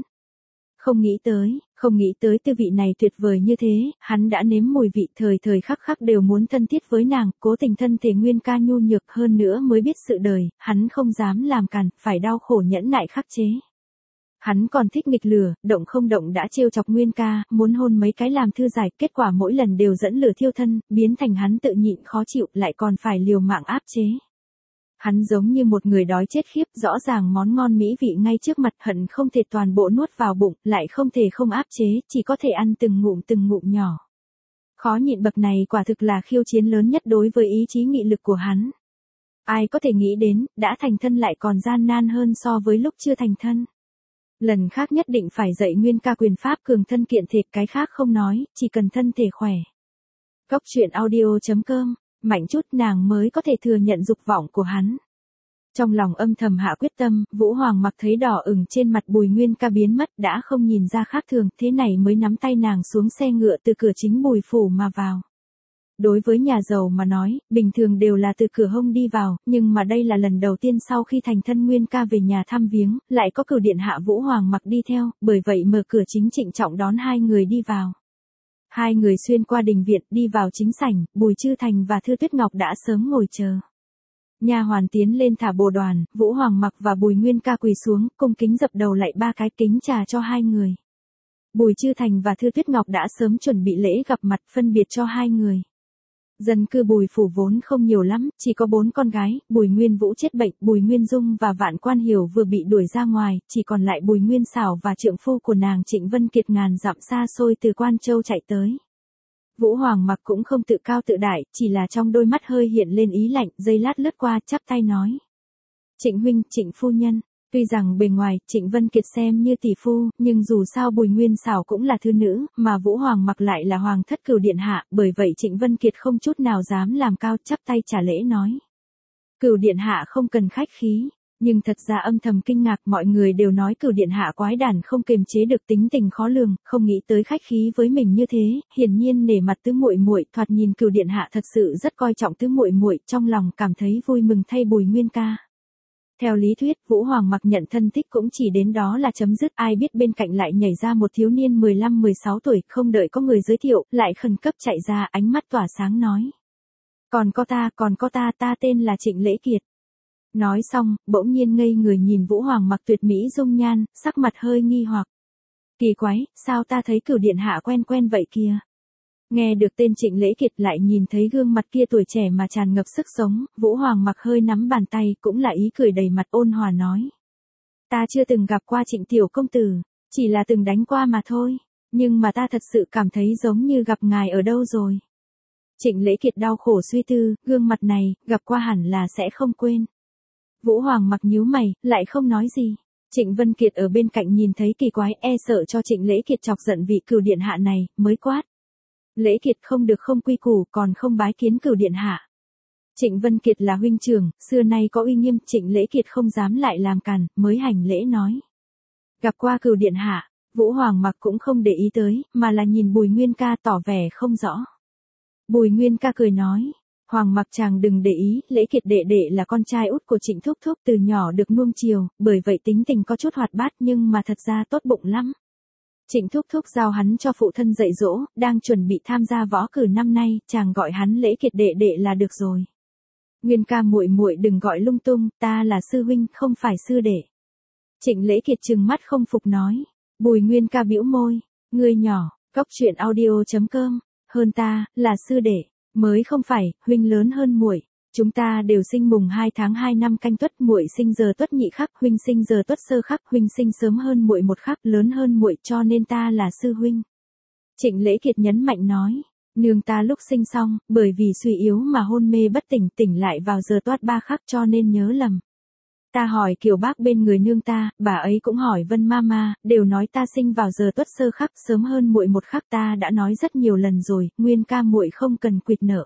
Không nghĩ tới tư vị này tuyệt vời như thế, hắn đã nếm mùi vị, thời thời khắc khắc đều muốn thân thiết với nàng, cố tình thân thể Nguyên Ca nhu nhược hơn nữa mới biết sự đời, hắn không dám làm càn, phải đau khổ nhẫn nại khắc chế. Hắn còn thích nghịch lửa, động không động đã trêu chọc Nguyên Ca, muốn hôn mấy cái làm thư giải, kết quả mỗi lần đều dẫn lửa thiêu thân, biến thành hắn tự nhịn khó chịu, lại còn phải liều mạng áp chế. Hắn giống như một người đói chết khiếp, rõ ràng món ngon mỹ vị ngay trước mặt, hận không thể toàn bộ nuốt vào bụng, lại không thể không áp chế, chỉ có thể ăn từng ngụm nhỏ. Khó nhịn bậc này quả thực là khiêu chiến lớn nhất đối với ý chí nghị lực của hắn. Ai có thể nghĩ đến, đã thành thân lại còn gian nan hơn so với lúc chưa thành thân. Lần khác nhất định phải dạy Nguyên Ca quyền pháp cường thân kiện thể, cái khác không nói, chỉ cần thân thể khỏe. Góc truyện audio.com, mạnh chút nàng mới có thể thừa nhận dục vọng của hắn. Trong lòng âm thầm hạ quyết tâm, Vũ Hoàng Mặc thấy đỏ ửng trên mặt Bùi Nguyên Ca biến mất, đã không nhìn ra khác thường, thế này mới nắm tay nàng xuống xe ngựa từ cửa chính Bùi phủ mà vào. Đối với nhà giàu mà nói, bình thường đều là từ cửa hông đi vào, nhưng mà đây là lần đầu tiên sau khi thành thân Nguyên Ca về nhà thăm viếng, lại có Cửu điện hạ Vũ Hoàng Mặc đi theo, bởi vậy mở cửa chính trịnh trọng đón hai người đi vào. Hai người xuyên qua đình viện, đi vào chính sảnh, Bùi Chư Thành và Thư Tuyết Ngọc đã sớm ngồi chờ. Nha hoàn tiến lên thả bồ đoàn, Vũ Hoàng Mặc và Bùi Nguyên Ca quỳ xuống, cung kính dập đầu lạy ba cái, kính trà cho hai người. Bùi Chư Thành và Thư Tuyết Ngọc đã sớm chuẩn bị lễ gặp mặt, phân biệt cho hai người. Dân cư Bùi phủ vốn không nhiều lắm, chỉ có 4 con gái, Bùi Nguyên Vũ chết bệnh, Bùi Nguyên Dung và Vạn Quan Hiểu vừa bị đuổi ra ngoài, chỉ còn lại Bùi Nguyên Xảo và trượng phu của nàng Trịnh Vân Kiệt ngàn dặm xa xôi từ Quan Châu chạy tới. Vũ Hoàng Mặc cũng không tự cao tự đại, chỉ là trong đôi mắt hơi hiện lên ý lạnh, giây lát lướt qua, chắp tay nói. Trịnh huynh, Trịnh phu nhân. Tuy rằng bề ngoài, Trịnh Vân Kiệt xem như tỷ phu, nhưng dù sao Bùi Nguyên Xảo cũng là thứ nữ, mà Vũ Hoàng Mặc lại là hoàng thất Cửu điện hạ, bởi vậy Trịnh Vân Kiệt không chút nào dám làm cao, chắp tay trả lễ nói. Cửu điện hạ không cần khách khí, nhưng thật ra âm thầm kinh ngạc, mọi người đều nói Cửu điện hạ quái đản không kiềm chế được, tính tình khó lường, không nghĩ tới khách khí với mình như thế, hiển nhiên nể mặt tứ muội muội, thoạt nhìn Cửu điện hạ thật sự rất coi trọng tứ muội muội, trong lòng cảm thấy vui mừng thay Bùi Nguyên Ca. Theo lý thuyết, Vũ Hoàng Mặc nhận thân thích cũng chỉ đến đó là chấm dứt, ai biết bên cạnh lại nhảy ra một thiếu niên 15-16 tuổi, không đợi có người giới thiệu, lại khẩn cấp chạy ra, ánh mắt tỏa sáng nói. Còn có ta, ta tên là Trịnh Lễ Kiệt. Nói xong, bỗng nhiên ngây người nhìn Vũ Hoàng Mặc tuyệt mỹ dung nhan, sắc mặt hơi nghi hoặc. Kỳ quái, sao ta thấy Cửu điện hạ quen quen vậy kia? Nghe được tên Trịnh Lễ Kiệt lại nhìn thấy gương mặt kia tuổi trẻ mà tràn ngập sức sống, Vũ Hoàng Mặc hơi nắm bàn tay, cũng là ý cười đầy mặt ôn hòa nói. Ta chưa từng gặp qua Trịnh tiểu công tử, chỉ là từng đánh qua mà thôi, nhưng mà ta thật sự cảm thấy giống như gặp ngài ở đâu rồi. Trịnh Lễ Kiệt đau khổ suy tư, gương mặt này, gặp qua hẳn là sẽ không quên. Vũ Hoàng Mặc nhíu mày, lại không nói gì. Trịnh Vân Kiệt ở bên cạnh nhìn thấy kỳ quái, e sợ cho Trịnh Lễ Kiệt chọc giận vị cửu điện hạ này, mới quát. Lễ Kiệt không được không quy củ, còn không bái kiến cửu điện hạ. Trịnh Vân Kiệt là huynh trưởng, xưa nay có uy nghiêm, Trịnh Lễ Kiệt không dám lại làm càn, mới hành lễ nói. Gặp qua cửu điện hạ, Vũ Hoàng Mặc cũng không để ý tới, mà là nhìn Bùi Nguyên Ca tỏ vẻ không rõ. Bùi Nguyên Ca cười nói. Hoàng Mặc chàng đừng để ý, Lễ Kiệt đệ đệ là con trai út của Trịnh Thúc Thúc, từ nhỏ được nuông chiều, bởi vậy tính tình có chút hoạt bát nhưng mà thật ra tốt bụng lắm. Trịnh Thúc Thúc giao hắn cho phụ thân dạy dỗ, đang chuẩn bị tham gia võ cử năm nay, chàng gọi hắn Lễ Kiệt đệ đệ là được rồi. Nguyên Ca muội muội đừng gọi lung tung, ta là sư huynh, không phải sư đệ. Trịnh Lễ Kiệt trừng mắt không phục nói. Bùi Nguyên Ca bĩu môi, ngươi nhỏ, cóc truyện audio.com, hơn ta, là sư đệ, mới không phải, huynh lớn hơn muội. Chúng ta đều sinh mùng 2 tháng 2 năm Canh Tuất, muội sinh giờ Tuất nhị khắc, huynh sinh giờ Tuất sơ khắc, huynh sinh sớm hơn muội một khắc, lớn hơn muội, cho nên ta là sư huynh. Trịnh Lễ Kiệt nhấn mạnh nói. Nương ta lúc sinh xong, bởi vì suy yếu mà hôn mê bất tỉnh, tỉnh lại vào giờ Tuất 3 khắc cho nên nhớ lầm. Ta hỏi Kiều Bác bên người nương ta, bà ấy cũng hỏi Vân Mama, đều nói ta sinh vào giờ Tuất sơ khắc, sớm hơn muội một khắc, ta đã nói rất nhiều lần rồi, Nguyên Ca muội không cần quỵt nợ.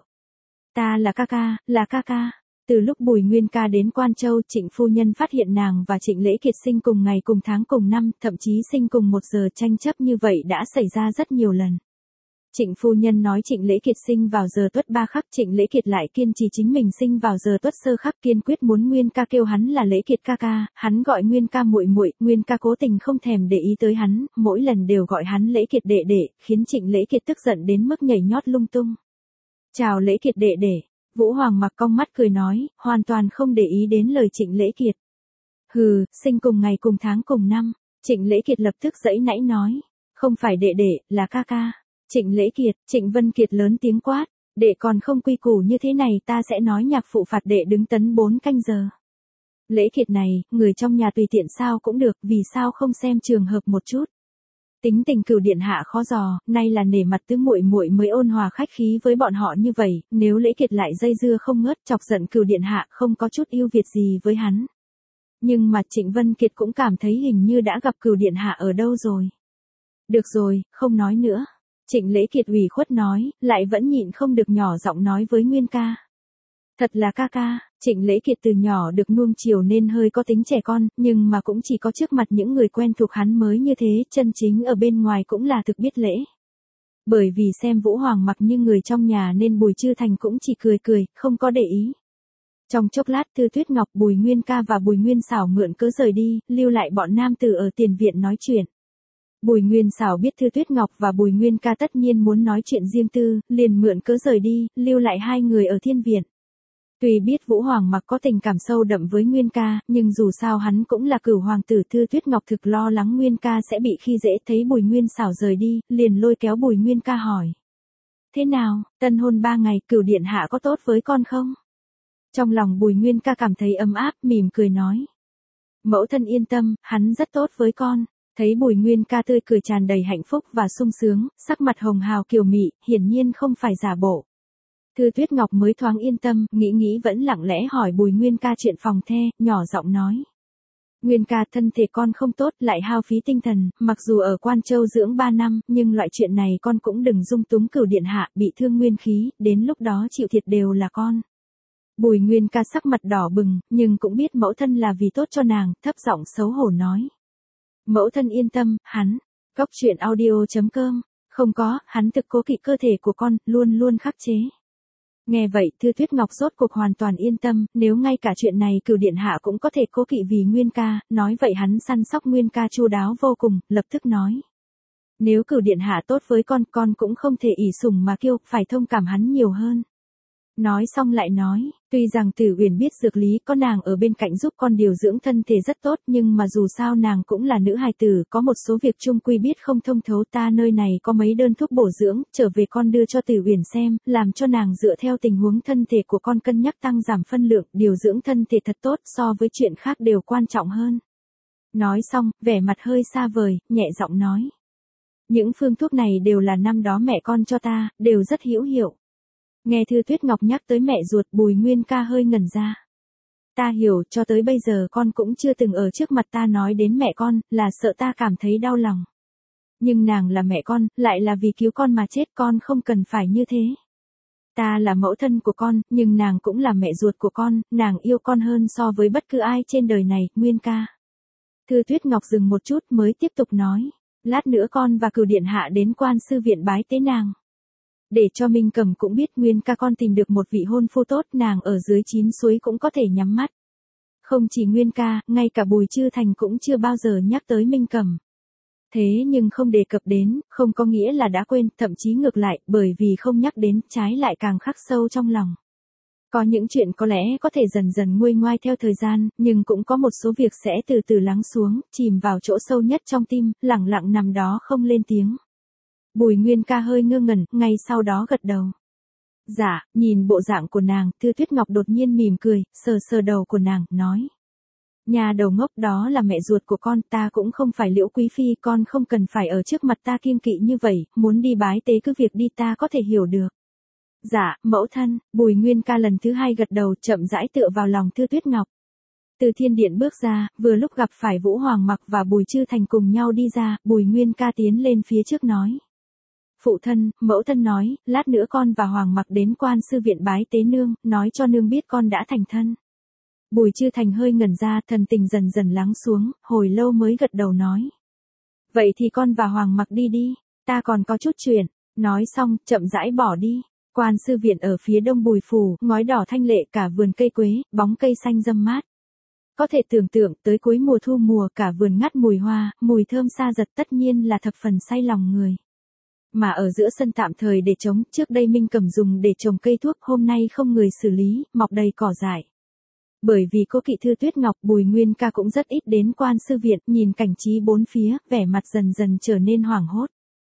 Ta là ca ca, là ca ca. Từ lúc Bùi Nguyên Ca đến Quan Châu, Trịnh phu nhân phát hiện nàng và Trịnh Lễ Kiệt sinh cùng ngày cùng tháng cùng năm, thậm chí sinh cùng một giờ, tranh chấp như vậy đã xảy ra rất nhiều lần. Trịnh phu nhân nói Trịnh Lễ Kiệt sinh vào giờ Tuất 3 khắc, Trịnh Lễ Kiệt lại kiên trì chính mình sinh vào giờ Tuất sơ khắc, kiên quyết muốn Nguyên Ca kêu hắn là Lễ Kiệt ca ca, hắn gọi Nguyên Ca muội muội, Nguyên Ca cố tình không thèm để ý tới hắn, mỗi lần đều gọi hắn Lễ Kiệt đệ đệ, khiến Trịnh Lễ Kiệt tức giận đến mức nhảy nhót lung tung. Chào Lễ Kiệt đệ đệ. Vũ Hoàng Mặc cong mắt cười nói, hoàn toàn không để ý đến lời Trịnh Lễ Kiệt. Hừ, sinh cùng ngày cùng tháng cùng năm. Trịnh Lễ Kiệt lập tức giãy nãy nói, không phải đệ đệ, là ca ca. Trịnh Lễ Kiệt, Trịnh Vân Kiệt lớn tiếng quát, đệ còn không quy củ như thế này, ta sẽ nói nhạc phụ phạt đệ đứng tấn 4 canh giờ. Lễ Kiệt này, người trong nhà tùy tiện sao cũng được, vì sao không xem trường hợp một chút. Tính tình cửu điện hạ khó dò, nay là nể mặt tứ muội muội mới ôn hòa khách khí với bọn họ như vậy, nếu Lễ Kiệt lại dây dưa không ngớt, chọc giận cửu điện hạ, không có chút ưu việt gì với hắn. Nhưng mà Trịnh Vân Kiệt cũng cảm thấy hình như đã gặp cửu điện hạ ở đâu rồi. Được rồi, không nói nữa. Trịnh Lễ Kiệt ủy khuất nói, lại vẫn nhịn không được nhỏ giọng nói với Nguyên Ca. Thật là ca ca, Trịnh Lễ Kiệt từ nhỏ được nuông chiều nên hơi có tính trẻ con, nhưng mà cũng chỉ có trước mặt những người quen thuộc hắn mới như thế, chân chính ở bên ngoài cũng là thực biết lễ. Bởi vì xem Vũ Hoàng Mặc như người trong nhà nên Bùi Chư Thành cũng chỉ cười cười, không có để ý. Trong chốc lát Tư Tuyết Ngọc, Bùi Nguyên Ca và Bùi Nguyên Xảo mượn cớ rời đi, lưu lại bọn nam tử ở tiền viện nói chuyện. Bùi Nguyên Xảo biết Tư Tuyết Ngọc và Bùi Nguyên Ca tất nhiên muốn nói chuyện riêng tư, liền mượn cớ rời đi, lưu lại hai người ở thiên viện. Tuy biết Vũ Hoàng Mặc có tình cảm sâu đậm với Nguyên Ca, nhưng dù sao hắn cũng là cửu hoàng tử. Tư Tuyết Ngọc thực lo lắng Nguyên Ca sẽ bị khi dễ, thấy Bùi Nguyên Xảo rời đi, liền lôi kéo Bùi Nguyên Ca hỏi. Thế nào, tân hôn 3 ngày, cửu điện hạ có tốt với con không? Trong lòng Bùi Nguyên Ca cảm thấy ấm áp, mỉm cười nói. Mẫu thân yên tâm, hắn rất tốt với con. Thấy Bùi Nguyên Ca tươi cười tràn đầy hạnh phúc và sung sướng, sắc mặt hồng hào kiều mị, hiển nhiên không phải giả bộ. Tư Tuyết Ngọc mới thoáng yên tâm, nghĩ vẫn lặng lẽ hỏi Bùi Nguyên Ca chuyện phòng the, nhỏ giọng nói. Nguyên Ca, thân thể con không tốt, lại hao phí tinh thần, mặc dù ở Quan Châu dưỡng 3 năm, nhưng loại chuyện này con cũng đừng dung túng cửu điện hạ, bị thương nguyên khí, đến lúc đó chịu thiệt đều là con. Bùi Nguyên Ca sắc mặt đỏ bừng, nhưng cũng biết mẫu thân là vì tốt cho nàng, thấp giọng xấu hổ nói. Mẫu thân yên tâm, hắn, cóc truyện audio.com, không có, hắn thực cố kỵ cơ thể của con, luôn luôn khắc chế. Nghe vậy, Tư Tuyết Ngọc rốt cuộc hoàn toàn yên tâm, nếu ngay cả chuyện này cửu điện hạ cũng có thể cố kỵ vì Nguyên Ca, nói vậy hắn săn sóc Nguyên Ca chu đáo vô cùng, lập tức nói. Nếu cửu điện hạ tốt với con cũng không thể ỷ sủng mà kiêu, phải thông cảm hắn nhiều hơn. Nói xong lại nói, tuy rằng Tử Uyển biết dược lý, có nàng ở bên cạnh giúp con điều dưỡng thân thể rất tốt, nhưng mà dù sao nàng cũng là nữ hài tử, có một số việc chung quy biết không thông thấu. Ta nơi này có mấy đơn thuốc bổ dưỡng, trở về con đưa cho Tử Uyển xem, làm cho nàng dựa theo tình huống thân thể của con cân nhắc tăng giảm phân lượng, điều dưỡng thân thể thật tốt, so với chuyện khác đều quan trọng hơn. Nói xong, vẻ mặt hơi xa vời, nhẹ giọng nói. Những phương thuốc này đều là năm đó mẹ con cho ta, đều rất hữu hiệu. Nghe Tư Tuyết Ngọc nhắc tới mẹ ruột, Bùi Nguyên Ca hơi ngẩn ra. Ta hiểu, cho tới bây giờ con cũng chưa từng ở trước mặt ta nói đến mẹ con, là sợ ta cảm thấy đau lòng. Nhưng nàng là mẹ con, lại là vì cứu con mà chết, con không cần phải như thế. Ta là mẫu thân của con, nhưng nàng cũng là mẹ ruột của con, nàng yêu con hơn so với bất cứ ai trên đời này, Nguyên ca. Thư Tuyết Ngọc dừng một chút mới tiếp tục nói. Lát nữa con và Cửu điện hạ đến Quan Sư viện bái tế nàng. Để cho Minh Cầm cũng biết Nguyên ca con tìm được một vị hôn phu tốt, nàng ở dưới 9 suối cũng có thể nhắm mắt. Không chỉ Nguyên ca, ngay cả Bùi Chư Thành cũng chưa bao giờ nhắc tới Minh Cầm. Thế nhưng không đề cập đến, không có nghĩa là đã quên, thậm chí ngược lại, bởi vì không nhắc đến, trái lại càng khắc sâu trong lòng. Có những chuyện có lẽ có thể dần dần nguôi ngoai theo thời gian, nhưng cũng có một số việc sẽ từ từ lắng xuống, chìm vào chỗ sâu nhất trong tim, lặng lặng nằm đó không lên tiếng. Bùi Nguyên ca hơi ngơ ngẩn, ngay sau đó gật đầu. Dạ, nhìn bộ dạng của nàng, Thư Tuyết Ngọc đột nhiên mỉm cười, sờ sờ đầu của nàng, nói. Nhà đầu ngốc, đó là mẹ ruột của con, ta cũng không phải Liễu Quý Phi, con không cần phải ở trước mặt ta kiêng kỵ như vậy, muốn đi bái tế cứ việc đi, ta có thể hiểu được. Dạ, mẫu thân. Bùi Nguyên ca lần thứ hai gật đầu, chậm rãi tựa vào lòng Thư Tuyết Ngọc. Từ thiên điện bước ra, vừa lúc gặp phải Vũ Hoàng Mặc và Bùi Chư Thành cùng nhau đi ra, Bùi Nguyên ca tiến lên phía trước nói. Phụ thân, mẫu thân nói, lát nữa con và Hoàng Mặc đến Quan Sư viện bái tế nương, nói cho nương biết con đã thành thân. Bùi Chư Thành hơi ngẩn ra, thần tình dần dần lắng xuống, hồi lâu mới gật đầu nói. Vậy thì con và Hoàng Mặc đi đi, ta còn có chút chuyện. Nói xong, chậm rãi bỏ đi. Quan Sư viện ở phía đông Bùi phủ, ngói đỏ thanh lệ, cả vườn cây quế, bóng cây xanh râm mát. Có thể tưởng tượng, tới cuối mùa thu mùa, cả vườn ngắt mùi hoa, mùi thơm sa dật, tất nhiên là thập phần say lòng người. Mà ở giữa sân tạm thời để trống, trước đây Minh Cầm dùng để trồng cây thuốc, hôm nay không người xử lý, mọc đầy cỏ dại. Bởi vì cố kỵ Thư Tuyết Ngọc, Bùi Nguyên ca cũng rất ít đến Quan Sư viện, nhìn cảnh trí bốn phía, vẻ mặt dần dần trở nên hoảng hốt.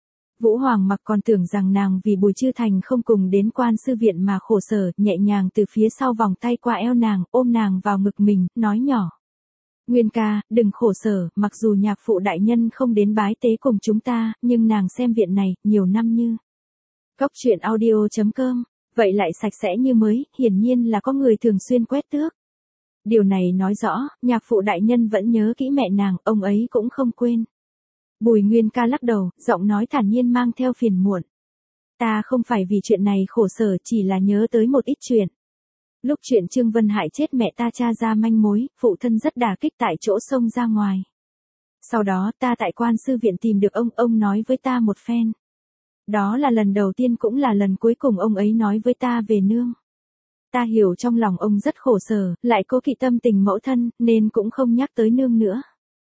Vũ Hoàng Mặc còn tưởng rằng nàng vì Bùi Chư Thành không cùng đến Quan Sư viện mà khổ sở, nhẹ nhàng từ phía sau vòng tay qua eo nàng, ôm nàng vào ngực mình, nói nhỏ. Nguyên ca, đừng khổ sở, mặc dù nhạc phụ đại nhân không đến bái tế cùng chúng ta, nhưng nàng xem viện này, nhiều năm như. Góc truyện audio.com, vậy lại sạch sẽ như mới, hiển nhiên là có người thường xuyên quét tước. Điều này nói rõ, nhạc phụ đại nhân vẫn nhớ kỹ mẹ nàng, ông ấy cũng không quên. Bùi Nguyên ca lắc đầu, giọng nói thản nhiên mang theo phiền muộn. Ta không phải vì chuyện này khổ sở, chỉ là nhớ tới một ít chuyện. Lúc chuyện Trương Vân hại chết mẹ ta tra ra manh mối, phụ thân rất đả kích tại chỗ xông ra ngoài. Sau đó ta tại Quan Sư viện tìm được ông nói với ta một phen. Đó là lần đầu tiên cũng là lần cuối cùng ông ấy nói với ta về nương. Ta hiểu trong lòng ông rất khổ sở, lại cố kỵ tâm tình mẫu thân, nên cũng không nhắc tới nương nữa.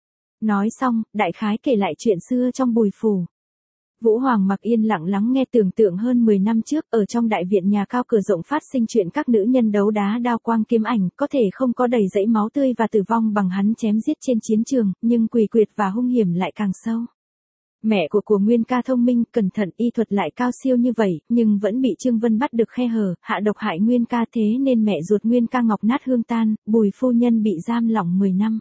Nói xong, đại khái kể lại chuyện xưa trong Bùi phủ. Vũ Hoàng Mặc yên lặng lắng nghe, tưởng tượng hơn 10 năm trước, ở trong đại viện nhà cao cửa rộng phát sinh chuyện các nữ nhân đấu đá đao quang kiếm ảnh, có thể không có đầy dẫy máu tươi và tử vong bằng hắn chém giết trên chiến trường, nhưng quỷ quyệt và hung hiểm lại càng sâu. Mẹ của Nguyên ca thông minh, cẩn thận, y thuật lại cao siêu như vậy, nhưng vẫn bị Trương Vân bắt được khe hở, hạ độc hại Nguyên ca, thế nên mẹ ruột Nguyên ca ngọc nát hương tan, Bùi phu nhân bị giam lỏng 10 năm.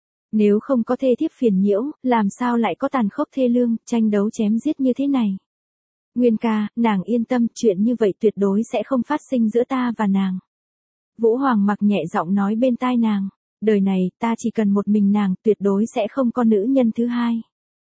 Nếu không có thê thiếp phiền nhiễu, làm sao lại có tàn khốc thê lương, tranh đấu chém giết như thế này. Nguyên ca, nàng yên tâm, chuyện như vậy tuyệt đối sẽ không phát sinh giữa ta và nàng. Vũ Hoàng Mặc nhẹ giọng nói bên tai nàng, đời này, ta chỉ cần một mình nàng, tuyệt đối sẽ không có nữ nhân thứ hai.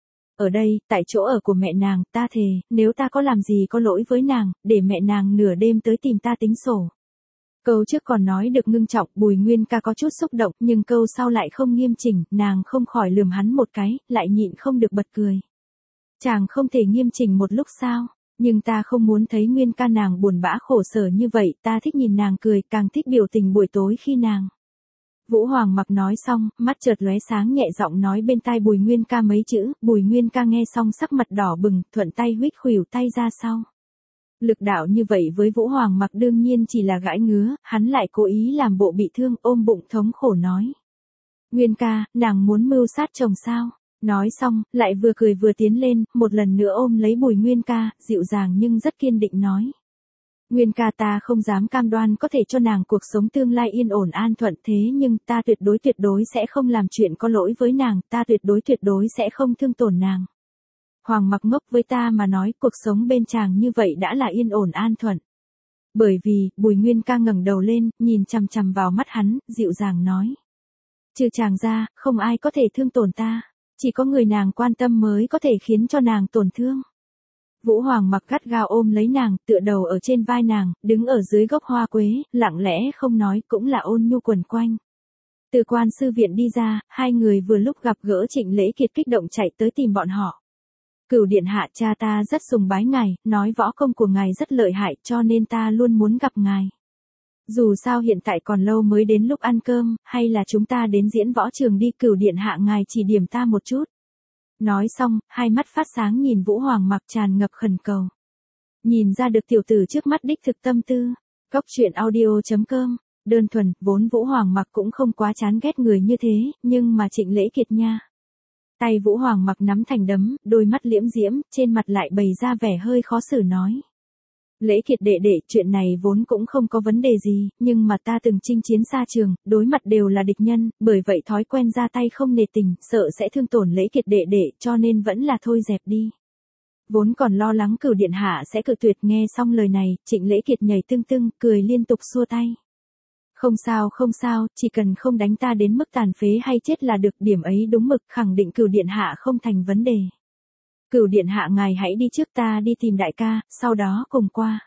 Ở đây, tại chỗ ở của mẹ nàng, ta thề, nếu ta có làm gì có lỗi với nàng, để mẹ nàng nửa đêm tới tìm ta tính sổ. Câu trước còn nói được ngưng trọng, Bùi Nguyên ca có chút xúc động, nhưng câu sau lại không nghiêm chỉnh, nàng không khỏi lườm hắn một cái, lại nhịn không được bật cười. Chàng không thể nghiêm chỉnh một lúc sao, nhưng ta không muốn thấy Nguyên ca nàng buồn bã khổ sở như vậy, ta thích nhìn nàng cười, càng thích biểu tình buổi tối khi nàng. Vũ Hoàng Mặc nói xong, mắt chợt lóe sáng, nhẹ giọng nói bên tai Bùi Nguyên ca mấy chữ, Bùi Nguyên ca nghe xong sắc mặt đỏ bừng, thuận tay huých khuỷu tay ra sau. Lực đạo như vậy với Vũ Hoàng Mặc đương nhiên chỉ là gãi ngứa, hắn lại cố ý làm bộ bị thương, ôm bụng thống khổ nói. Nguyên ca, nàng muốn mưu sát chồng sao? Nói xong, lại vừa cười vừa tiến lên, một lần nữa ôm lấy Bùi Nguyên ca, dịu dàng nhưng rất kiên định nói. Nguyên ca, ta không dám cam đoan có thể cho nàng cuộc sống tương lai yên ổn an thuận, thế nhưng ta tuyệt đối sẽ không làm chuyện có lỗi với nàng, ta tuyệt đối sẽ không thương tổn nàng. Hoàng Mặc ngốc, với ta mà nói, cuộc sống bên chàng như vậy đã là yên ổn an thuận. Bởi vì, Bùi Nguyên ca ngẩng đầu lên, nhìn chằm chằm vào mắt hắn, dịu dàng nói. Trừ chàng ra, không ai có thể thương tổn ta. Chỉ có người nàng quan tâm mới có thể khiến cho nàng tổn thương. Vũ Hoàng mặc gắt gao ôm lấy nàng, tựa đầu ở trên vai nàng, đứng ở dưới gốc hoa quế, lặng lẽ không nói, cũng là ôn nhu quần quanh. Từ quan sư viện đi ra, hai người vừa lúc gặp gỡ Trịnh Lễ Kiệt kích động chạy tới tìm bọn họ. Cửu điện hạ, cha ta rất sùng bái ngài, nói võ công của ngài rất lợi hại, cho nên ta luôn muốn gặp ngài. Dù sao hiện tại còn lâu mới đến lúc ăn cơm, hay là chúng ta đến diễn võ trường đi, Cửu điện hạ ngài chỉ điểm ta một chút. Nói xong, hai mắt phát sáng nhìn Vũ Hoàng mặc tràn ngập khẩn cầu. Nhìn ra được tiểu tử trước mắt đích thực tâm tư. Cốc truyện audio.com. Đơn thuần, vốn Vũ Hoàng mặc cũng không quá chán ghét người như thế, nhưng mà Trịnh Lễ Kiệt nha. Tay Vũ Hoàng mặc nắm thành đấm, đôi mắt liễm diễm, trên mặt lại bày ra vẻ hơi khó xử nói. Lễ Kiệt đệ đệ, chuyện này vốn cũng không có vấn đề gì, nhưng mà ta từng chinh chiến xa trường, đối mặt đều là địch nhân, bởi vậy thói quen ra tay không nề tình, sợ sẽ thương tổn Lễ Kiệt đệ đệ, cho nên vẫn là thôi dẹp đi. Vốn còn lo lắng Cửu điện hạ sẽ cự tuyệt, nghe xong lời này, Trịnh Lễ Kiệt nhảy tưng tưng, cười liên tục xua tay. Không sao, chỉ cần không đánh ta đến mức tàn phế hay chết là được, điểm ấy đúng mực, khẳng định Cửu điện hạ không thành vấn đề. Cửu điện hạ ngài hãy đi trước, ta đi tìm đại ca, sau đó cùng qua.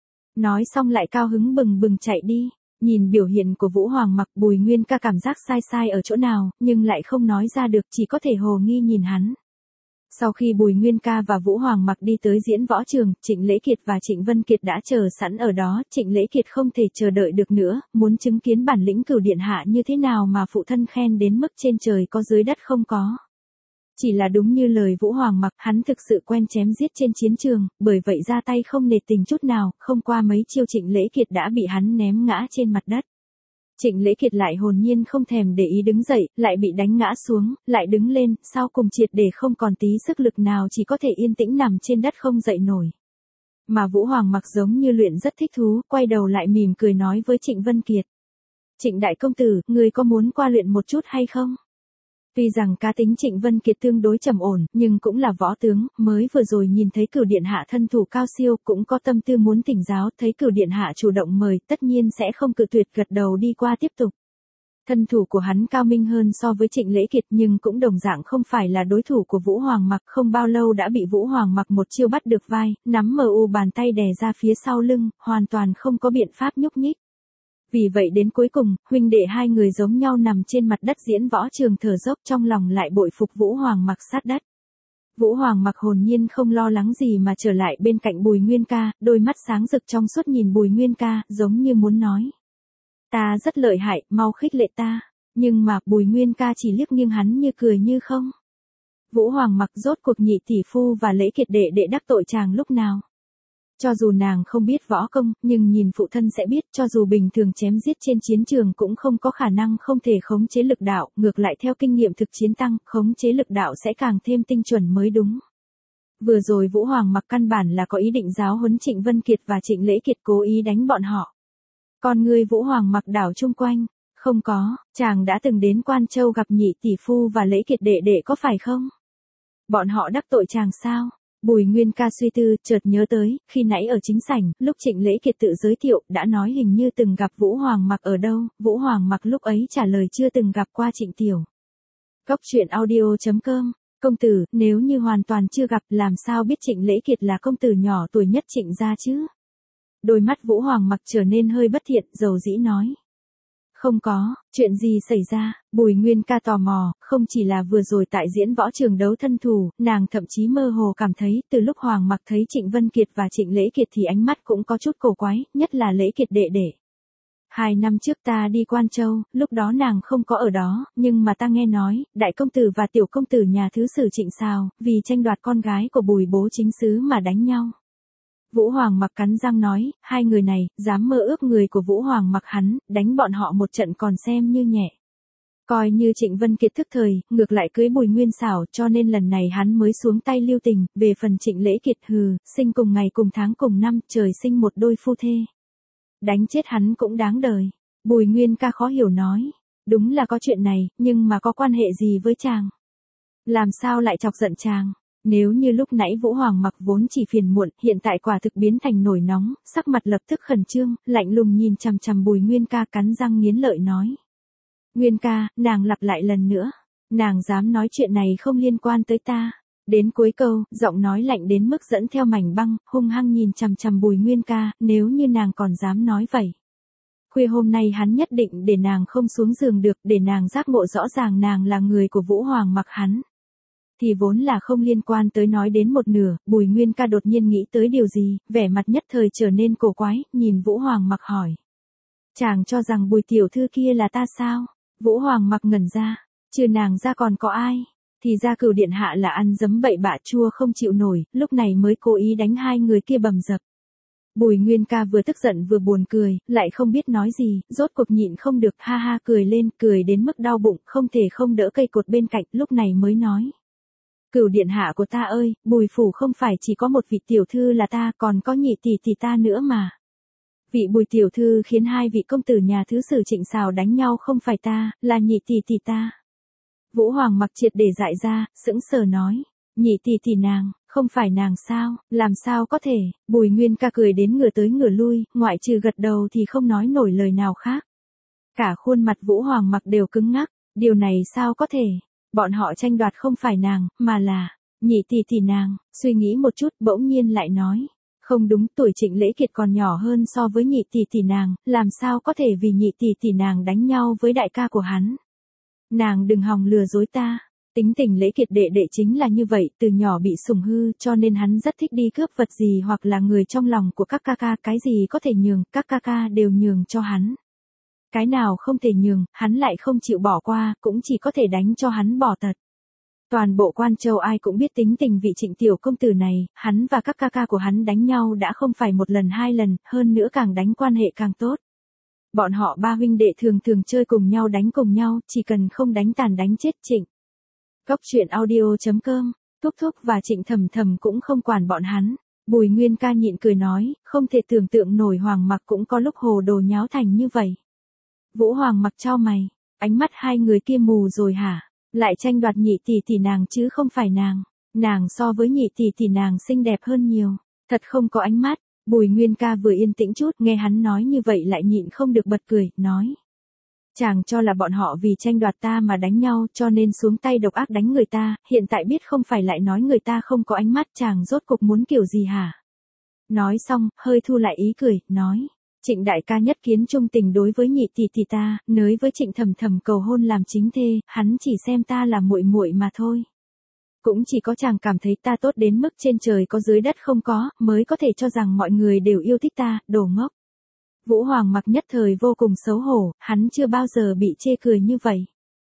Nói xong lại cao hứng bừng bừng chạy đi. Nhìn biểu hiện của Vũ Hoàng mặc, Bùi Nguyên ca cảm giác sai ở chỗ nào, nhưng lại không nói ra được, chỉ có thể hồ nghi nhìn hắn. Sau khi Bùi Nguyên ca và Vũ Hoàng mặc đi tới diễn võ trường, Trịnh Lễ Kiệt và Trịnh Vân Kiệt đã chờ sẵn ở đó, Trịnh Lễ Kiệt không thể chờ đợi được nữa, muốn chứng kiến bản lĩnh Cửu điện hạ như thế nào mà phụ thân khen đến mức trên trời có dưới đất không có. Chỉ là đúng như lời Vũ Hoàng mặc, hắn thực sự quen chém giết trên chiến trường, bởi vậy ra tay không nề tình chút nào, không qua mấy chiêu Trịnh Lễ Kiệt đã bị hắn ném ngã trên mặt đất. Trịnh Lễ Kiệt lại hồn nhiên không thèm để ý đứng dậy, lại bị đánh ngã xuống, lại đứng lên, sau cùng triệt để không còn tí sức lực nào, chỉ có thể yên tĩnh nằm trên đất không dậy nổi. Mà Vũ Hoàng mặc giống như luyện rất thích thú, quay đầu lại mỉm cười nói với Trịnh Vân Kiệt. Trịnh đại công tử, người có muốn qua luyện một chút hay không? Tuy rằng cá tính Trịnh Vân Kiệt tương đối trầm ổn, nhưng cũng là võ tướng, mới vừa rồi nhìn thấy Cửu điện hạ thân thủ cao siêu, cũng có tâm tư muốn thỉnh giáo, thấy Cửu điện hạ chủ động mời, tất nhiên sẽ không cự tuyệt, gật đầu đi qua tiếp tục. Thân thủ của hắn cao minh hơn so với Trịnh Lễ Kiệt, nhưng cũng đồng dạng không phải là đối thủ của Vũ Hoàng mặc, không bao lâu đã bị Vũ Hoàng mặc một chiêu bắt được vai, nắm bàn tay đè ra phía sau lưng, hoàn toàn không có biện pháp nhúc nhích. Vì vậy đến cuối cùng, huynh đệ hai người giống nhau nằm trên mặt đất diễn võ trường thở dốc, trong lòng lại bội phục Vũ Hoàng mặc sát đất. Vũ Hoàng mặc hồn nhiên không lo lắng gì mà trở lại bên cạnh Bùi Nguyên ca, đôi mắt sáng rực trong suốt nhìn Bùi Nguyên ca, giống như muốn nói. Ta rất lợi hại, mau khích lệ ta. Nhưng mà, Bùi Nguyên ca chỉ liếc nghiêng hắn như cười như không. Vũ Hoàng mặc, rốt cuộc nhị tỷ phu và Lễ Kiệt đệ đệ đắc tội chàng lúc nào. Cho dù nàng không biết võ công, nhưng nhìn phụ thân sẽ biết, cho dù bình thường chém giết trên chiến trường cũng không có khả năng không thể khống chế lực đạo, ngược lại theo kinh nghiệm thực chiến tăng, khống chế lực đạo sẽ càng thêm tinh chuẩn mới đúng. Vừa rồi Vũ Hoàng mặc căn bản là có ý định giáo huấn Trịnh Vân Kiệt và Trịnh Lễ Kiệt, cố ý đánh bọn họ. Còn người Vũ Hoàng mặc đảo chung quanh, không có, chàng đã từng đến Quan Châu gặp nhị tỷ phu và Lễ Kiệt đệ đệ có phải không? Bọn họ đắc tội chàng sao? Bùi Nguyên ca suy tư, chợt nhớ tới, khi nãy ở chính sảnh, lúc Trịnh Lễ Kiệt tự giới thiệu, đã nói hình như từng gặp Vũ Hoàng mặc ở đâu, Vũ Hoàng mặc lúc ấy trả lời chưa từng gặp qua Trịnh Tiểu. Cốc truyện audio.com, công tử, nếu như hoàn toàn chưa gặp, làm sao biết Trịnh Lễ Kiệt là công tử nhỏ tuổi nhất Trịnh gia chứ? Đôi mắt Vũ Hoàng mặc trở nên hơi bất thiện, dầu dĩ nói. Không có, chuyện gì xảy ra? Bùi Nguyên ca tò mò, không chỉ là vừa rồi tại diễn võ trường đấu thân thủ, nàng thậm chí mơ hồ cảm thấy, từ lúc Hoàng mặc thấy Trịnh Vân Kiệt và Trịnh Lễ Kiệt thì ánh mắt cũng có chút cổ quái, nhất là Lễ Kiệt đệ đệ. 2 năm trước ta đi Quan Châu, lúc đó nàng không có ở đó, nhưng mà ta nghe nói, đại công tử và tiểu công tử nhà thứ sử Trịnh sao, vì tranh đoạt con gái của Bùi bố chính xứ mà đánh nhau. Vũ Hoàng mặc cắn răng nói, hai người này, dám mơ ước người của Vũ Hoàng mặc hắn, đánh bọn họ một trận còn xem như nhẹ. Coi như Trịnh Vân Kiệt thức thời, ngược lại cưới Bùi Nguyên xảo, cho nên lần này hắn mới xuống tay lưu tình, về phần Trịnh Lễ Kiệt sinh cùng ngày cùng tháng cùng năm, trời sinh một đôi phu thê. Đánh chết hắn cũng đáng đời. Bùi Nguyên ca khó hiểu nói, đúng là có chuyện này, nhưng mà có quan hệ gì với chàng? Làm sao lại chọc giận chàng? Nếu như lúc nãy Vũ Hoàng Mặc vốn chỉ phiền muộn, hiện tại quả thực biến thành nổi nóng, sắc mặt lập tức khẩn trương, lạnh lùng nhìn chằm chằm Bùi Nguyên Ca cắn răng nghiến lợi nói. Nguyên Ca, nàng lặp lại lần nữa. Nàng dám nói chuyện này không liên quan tới ta. Đến cuối câu, giọng nói lạnh đến mức dẫn theo mảnh băng, hung hăng nhìn chằm chằm Bùi Nguyên Ca, nếu như nàng còn dám nói vậy. Khuya hôm nay hắn nhất định để nàng không xuống giường được, để nàng giác ngộ rõ ràng nàng là người của Vũ Hoàng Mặc hắn. Thì vốn là không liên quan tới nói đến một nửa, Bùi Nguyên Ca đột nhiên nghĩ tới điều gì, vẻ mặt nhất thời trở nên cổ quái, nhìn Vũ Hoàng Mặc hỏi. Chàng cho rằng Bùi tiểu thư kia là ta sao? Vũ Hoàng Mặc ngẩn ra, trừ nàng ra còn có ai? Thì ra Cửu điện hạ là ăn dấm bậy bạ chua không chịu nổi, lúc này mới cố ý đánh hai người kia bầm dập. Bùi Nguyên Ca vừa tức giận vừa buồn cười, lại không biết nói gì, rốt cuộc nhịn không được, ha ha cười lên, cười đến mức đau bụng, không thể không đỡ cây cột bên cạnh, lúc này mới nói. Cửu điện hạ của ta ơi, Bùi phủ không phải chỉ có một vị tiểu thư là ta, còn có nhị tỷ tỷ ta nữa mà. Vị Bùi tiểu thư khiến hai vị công tử nhà thứ sử Trịnh Sào đánh nhau không phải ta, là nhị tỷ tỷ ta. Vũ Hoàng Mặc triệt để dại ra, sững sờ nói. Nhị tỷ tỷ nàng, không phải nàng sao, làm sao có thể? Bùi Nguyên Ca cười đến ngửa tới ngửa lui, ngoại trừ gật đầu thì không nói nổi lời nào khác. Cả khuôn mặt Vũ Hoàng Mặc đều cứng ngắc, điều này sao có thể? Bọn họ tranh đoạt không phải nàng, mà là nhị tỷ tỷ nàng. Suy nghĩ một chút, bỗng nhiên lại nói. Không đúng, tuổi Trịnh Lễ Kiệt còn nhỏ hơn so với nhị tỷ tỷ nàng, làm sao có thể vì nhị tỷ tỷ nàng đánh nhau với đại ca của hắn? Nàng đừng hòng lừa dối ta. Tính tình Lễ Kiệt đệ đệ chính là như vậy, từ nhỏ bị sủng hư, cho nên hắn rất thích đi cướp vật gì hoặc là người trong lòng của các ca ca, cái gì có thể nhường, các ca ca đều nhường cho hắn. Cái nào không thể nhường, hắn lại không chịu bỏ qua, cũng chỉ có thể đánh cho hắn bỏ tật. Toàn bộ Quan Châu ai cũng biết tính tình vị Trịnh tiểu công tử này, hắn và các ca ca của hắn đánh nhau đã không phải một lần hai lần, hơn nữa càng đánh quan hệ càng tốt. Bọn họ ba huynh đệ thường thường chơi cùng nhau đánh cùng nhau, chỉ cần không đánh tàn đánh chết Trịnh. Góc truyện audio.com, Thúc Thúc và Trịnh Thầm Thầm cũng không quản bọn hắn. Bùi Nguyên Ca nhịn cười nói, không thể tưởng tượng nổi Hoàng Mặc cũng có lúc hồ đồ nháo thành như vậy. Vũ Hoàng Mặc chau mày, ánh mắt hai người kia mù rồi hả? Lại tranh đoạt nhị tỷ tỷ nàng chứ không phải nàng. Nàng so với nhị tỷ tỷ nàng xinh đẹp hơn nhiều. Thật không có ánh mắt. Bùi Nguyên Ca vừa yên tĩnh chút, nghe hắn nói như vậy lại nhịn không được bật cười, nói. Chàng cho là bọn họ vì tranh đoạt ta mà đánh nhau, cho nên xuống tay độc ác đánh người ta, hiện tại biết không phải lại nói người ta không có ánh mắt, chàng rốt cuộc muốn kiểu gì hả? Nói xong, hơi thu lại ý cười, nói. Trịnh đại ca nhất kiến trung tình đối với nhị tỷ tỷ ta, nới với Trịnh Thầm Thầm cầu hôn làm chính thê, hắn chỉ xem ta là muội muội mà thôi. Cũng chỉ có chàng cảm thấy ta tốt đến mức trên trời có dưới đất không có, mới có thể cho rằng mọi người đều yêu thích ta, đồ ngốc. Vũ Hoàng Mặc nhất thời vô cùng xấu hổ, hắn chưa bao giờ bị chê cười như vậy.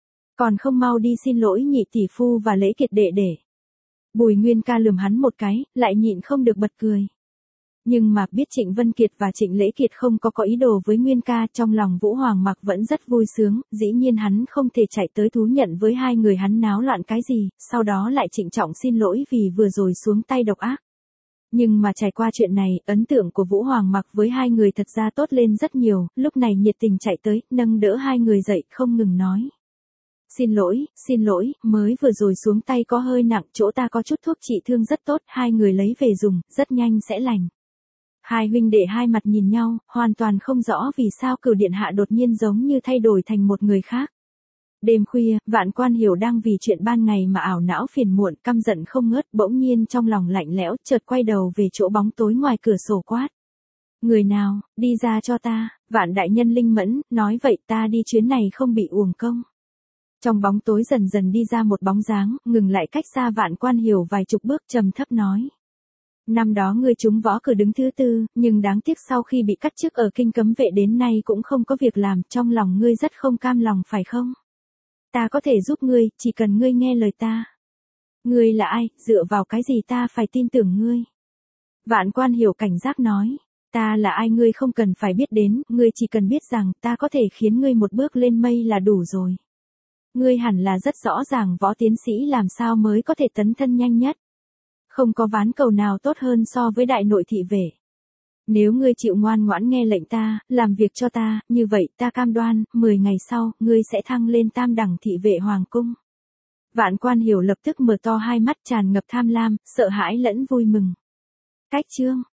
Còn không mau đi xin lỗi nhị tỷ phu và Lễ Kiệt đệ đệ. Bùi Nguyên Ca lườm hắn một cái, lại nhịn không được bật cười. Nhưng mà biết Trịnh Vân Kiệt và Trịnh Lễ Kiệt không có ý đồ với Nguyên Ca, trong lòng Vũ Hoàng Mặc vẫn rất vui sướng, dĩ nhiên hắn không thể chạy tới thú nhận với hai người hắn náo loạn cái gì, sau đó lại trịnh trọng xin lỗi vì vừa rồi xuống tay độc ác. Nhưng mà trải qua chuyện này, ấn tượng của Vũ Hoàng Mặc với hai người thật ra tốt lên rất nhiều, lúc này nhiệt tình chạy tới, nâng đỡ hai người dậy, không ngừng nói. Xin lỗi, mới vừa rồi xuống tay có hơi nặng, chỗ ta có chút thuốc trị thương rất tốt, hai người lấy về dùng, rất nhanh sẽ lành. Hai huynh đệ hai mặt nhìn nhau, hoàn toàn không rõ vì sao Cửu điện hạ đột nhiên giống như thay đổi thành một người khác. Đêm khuya, Vạn Quan Hiểu đang vì chuyện ban ngày mà ảo não phiền muộn, căm giận không ngớt, bỗng nhiên trong lòng lạnh lẽo, chợt quay đầu về chỗ bóng tối ngoài cửa sổ quát. Người nào, đi ra cho ta, Vạn đại nhân linh mẫn, nói vậy ta đi chuyến này không bị uổng công. Trong bóng tối dần dần đi ra một bóng dáng, ngừng lại cách xa Vạn Quan Hiểu vài chục bước, trầm thấp nói. Năm đó ngươi trúng võ cử đứng thứ tư, nhưng đáng tiếc sau khi bị cắt chức ở kinh cấm vệ đến nay cũng không có việc làm, trong lòng ngươi rất không cam lòng phải không? Ta có thể giúp ngươi, chỉ cần ngươi nghe lời ta. Ngươi là ai, dựa vào cái gì ta phải tin tưởng ngươi? Vạn Quan Hiểu cảnh giác nói. Ta là ai ngươi không cần phải biết đến, ngươi chỉ cần biết rằng ta có thể khiến ngươi một bước lên mây là đủ rồi. Ngươi hẳn là rất rõ ràng võ tiến sĩ làm sao mới có thể tấn thân nhanh nhất. Không có ván cầu nào tốt hơn so với đại nội thị vệ. Nếu ngươi chịu ngoan ngoãn nghe lệnh ta, làm việc cho ta, như vậy ta cam đoan, 10 ngày sau, ngươi sẽ thăng lên tam đẳng thị vệ hoàng cung. Vạn Quan Hiểu lập tức mở to hai mắt tràn ngập tham lam, sợ hãi lẫn vui mừng. Cách chương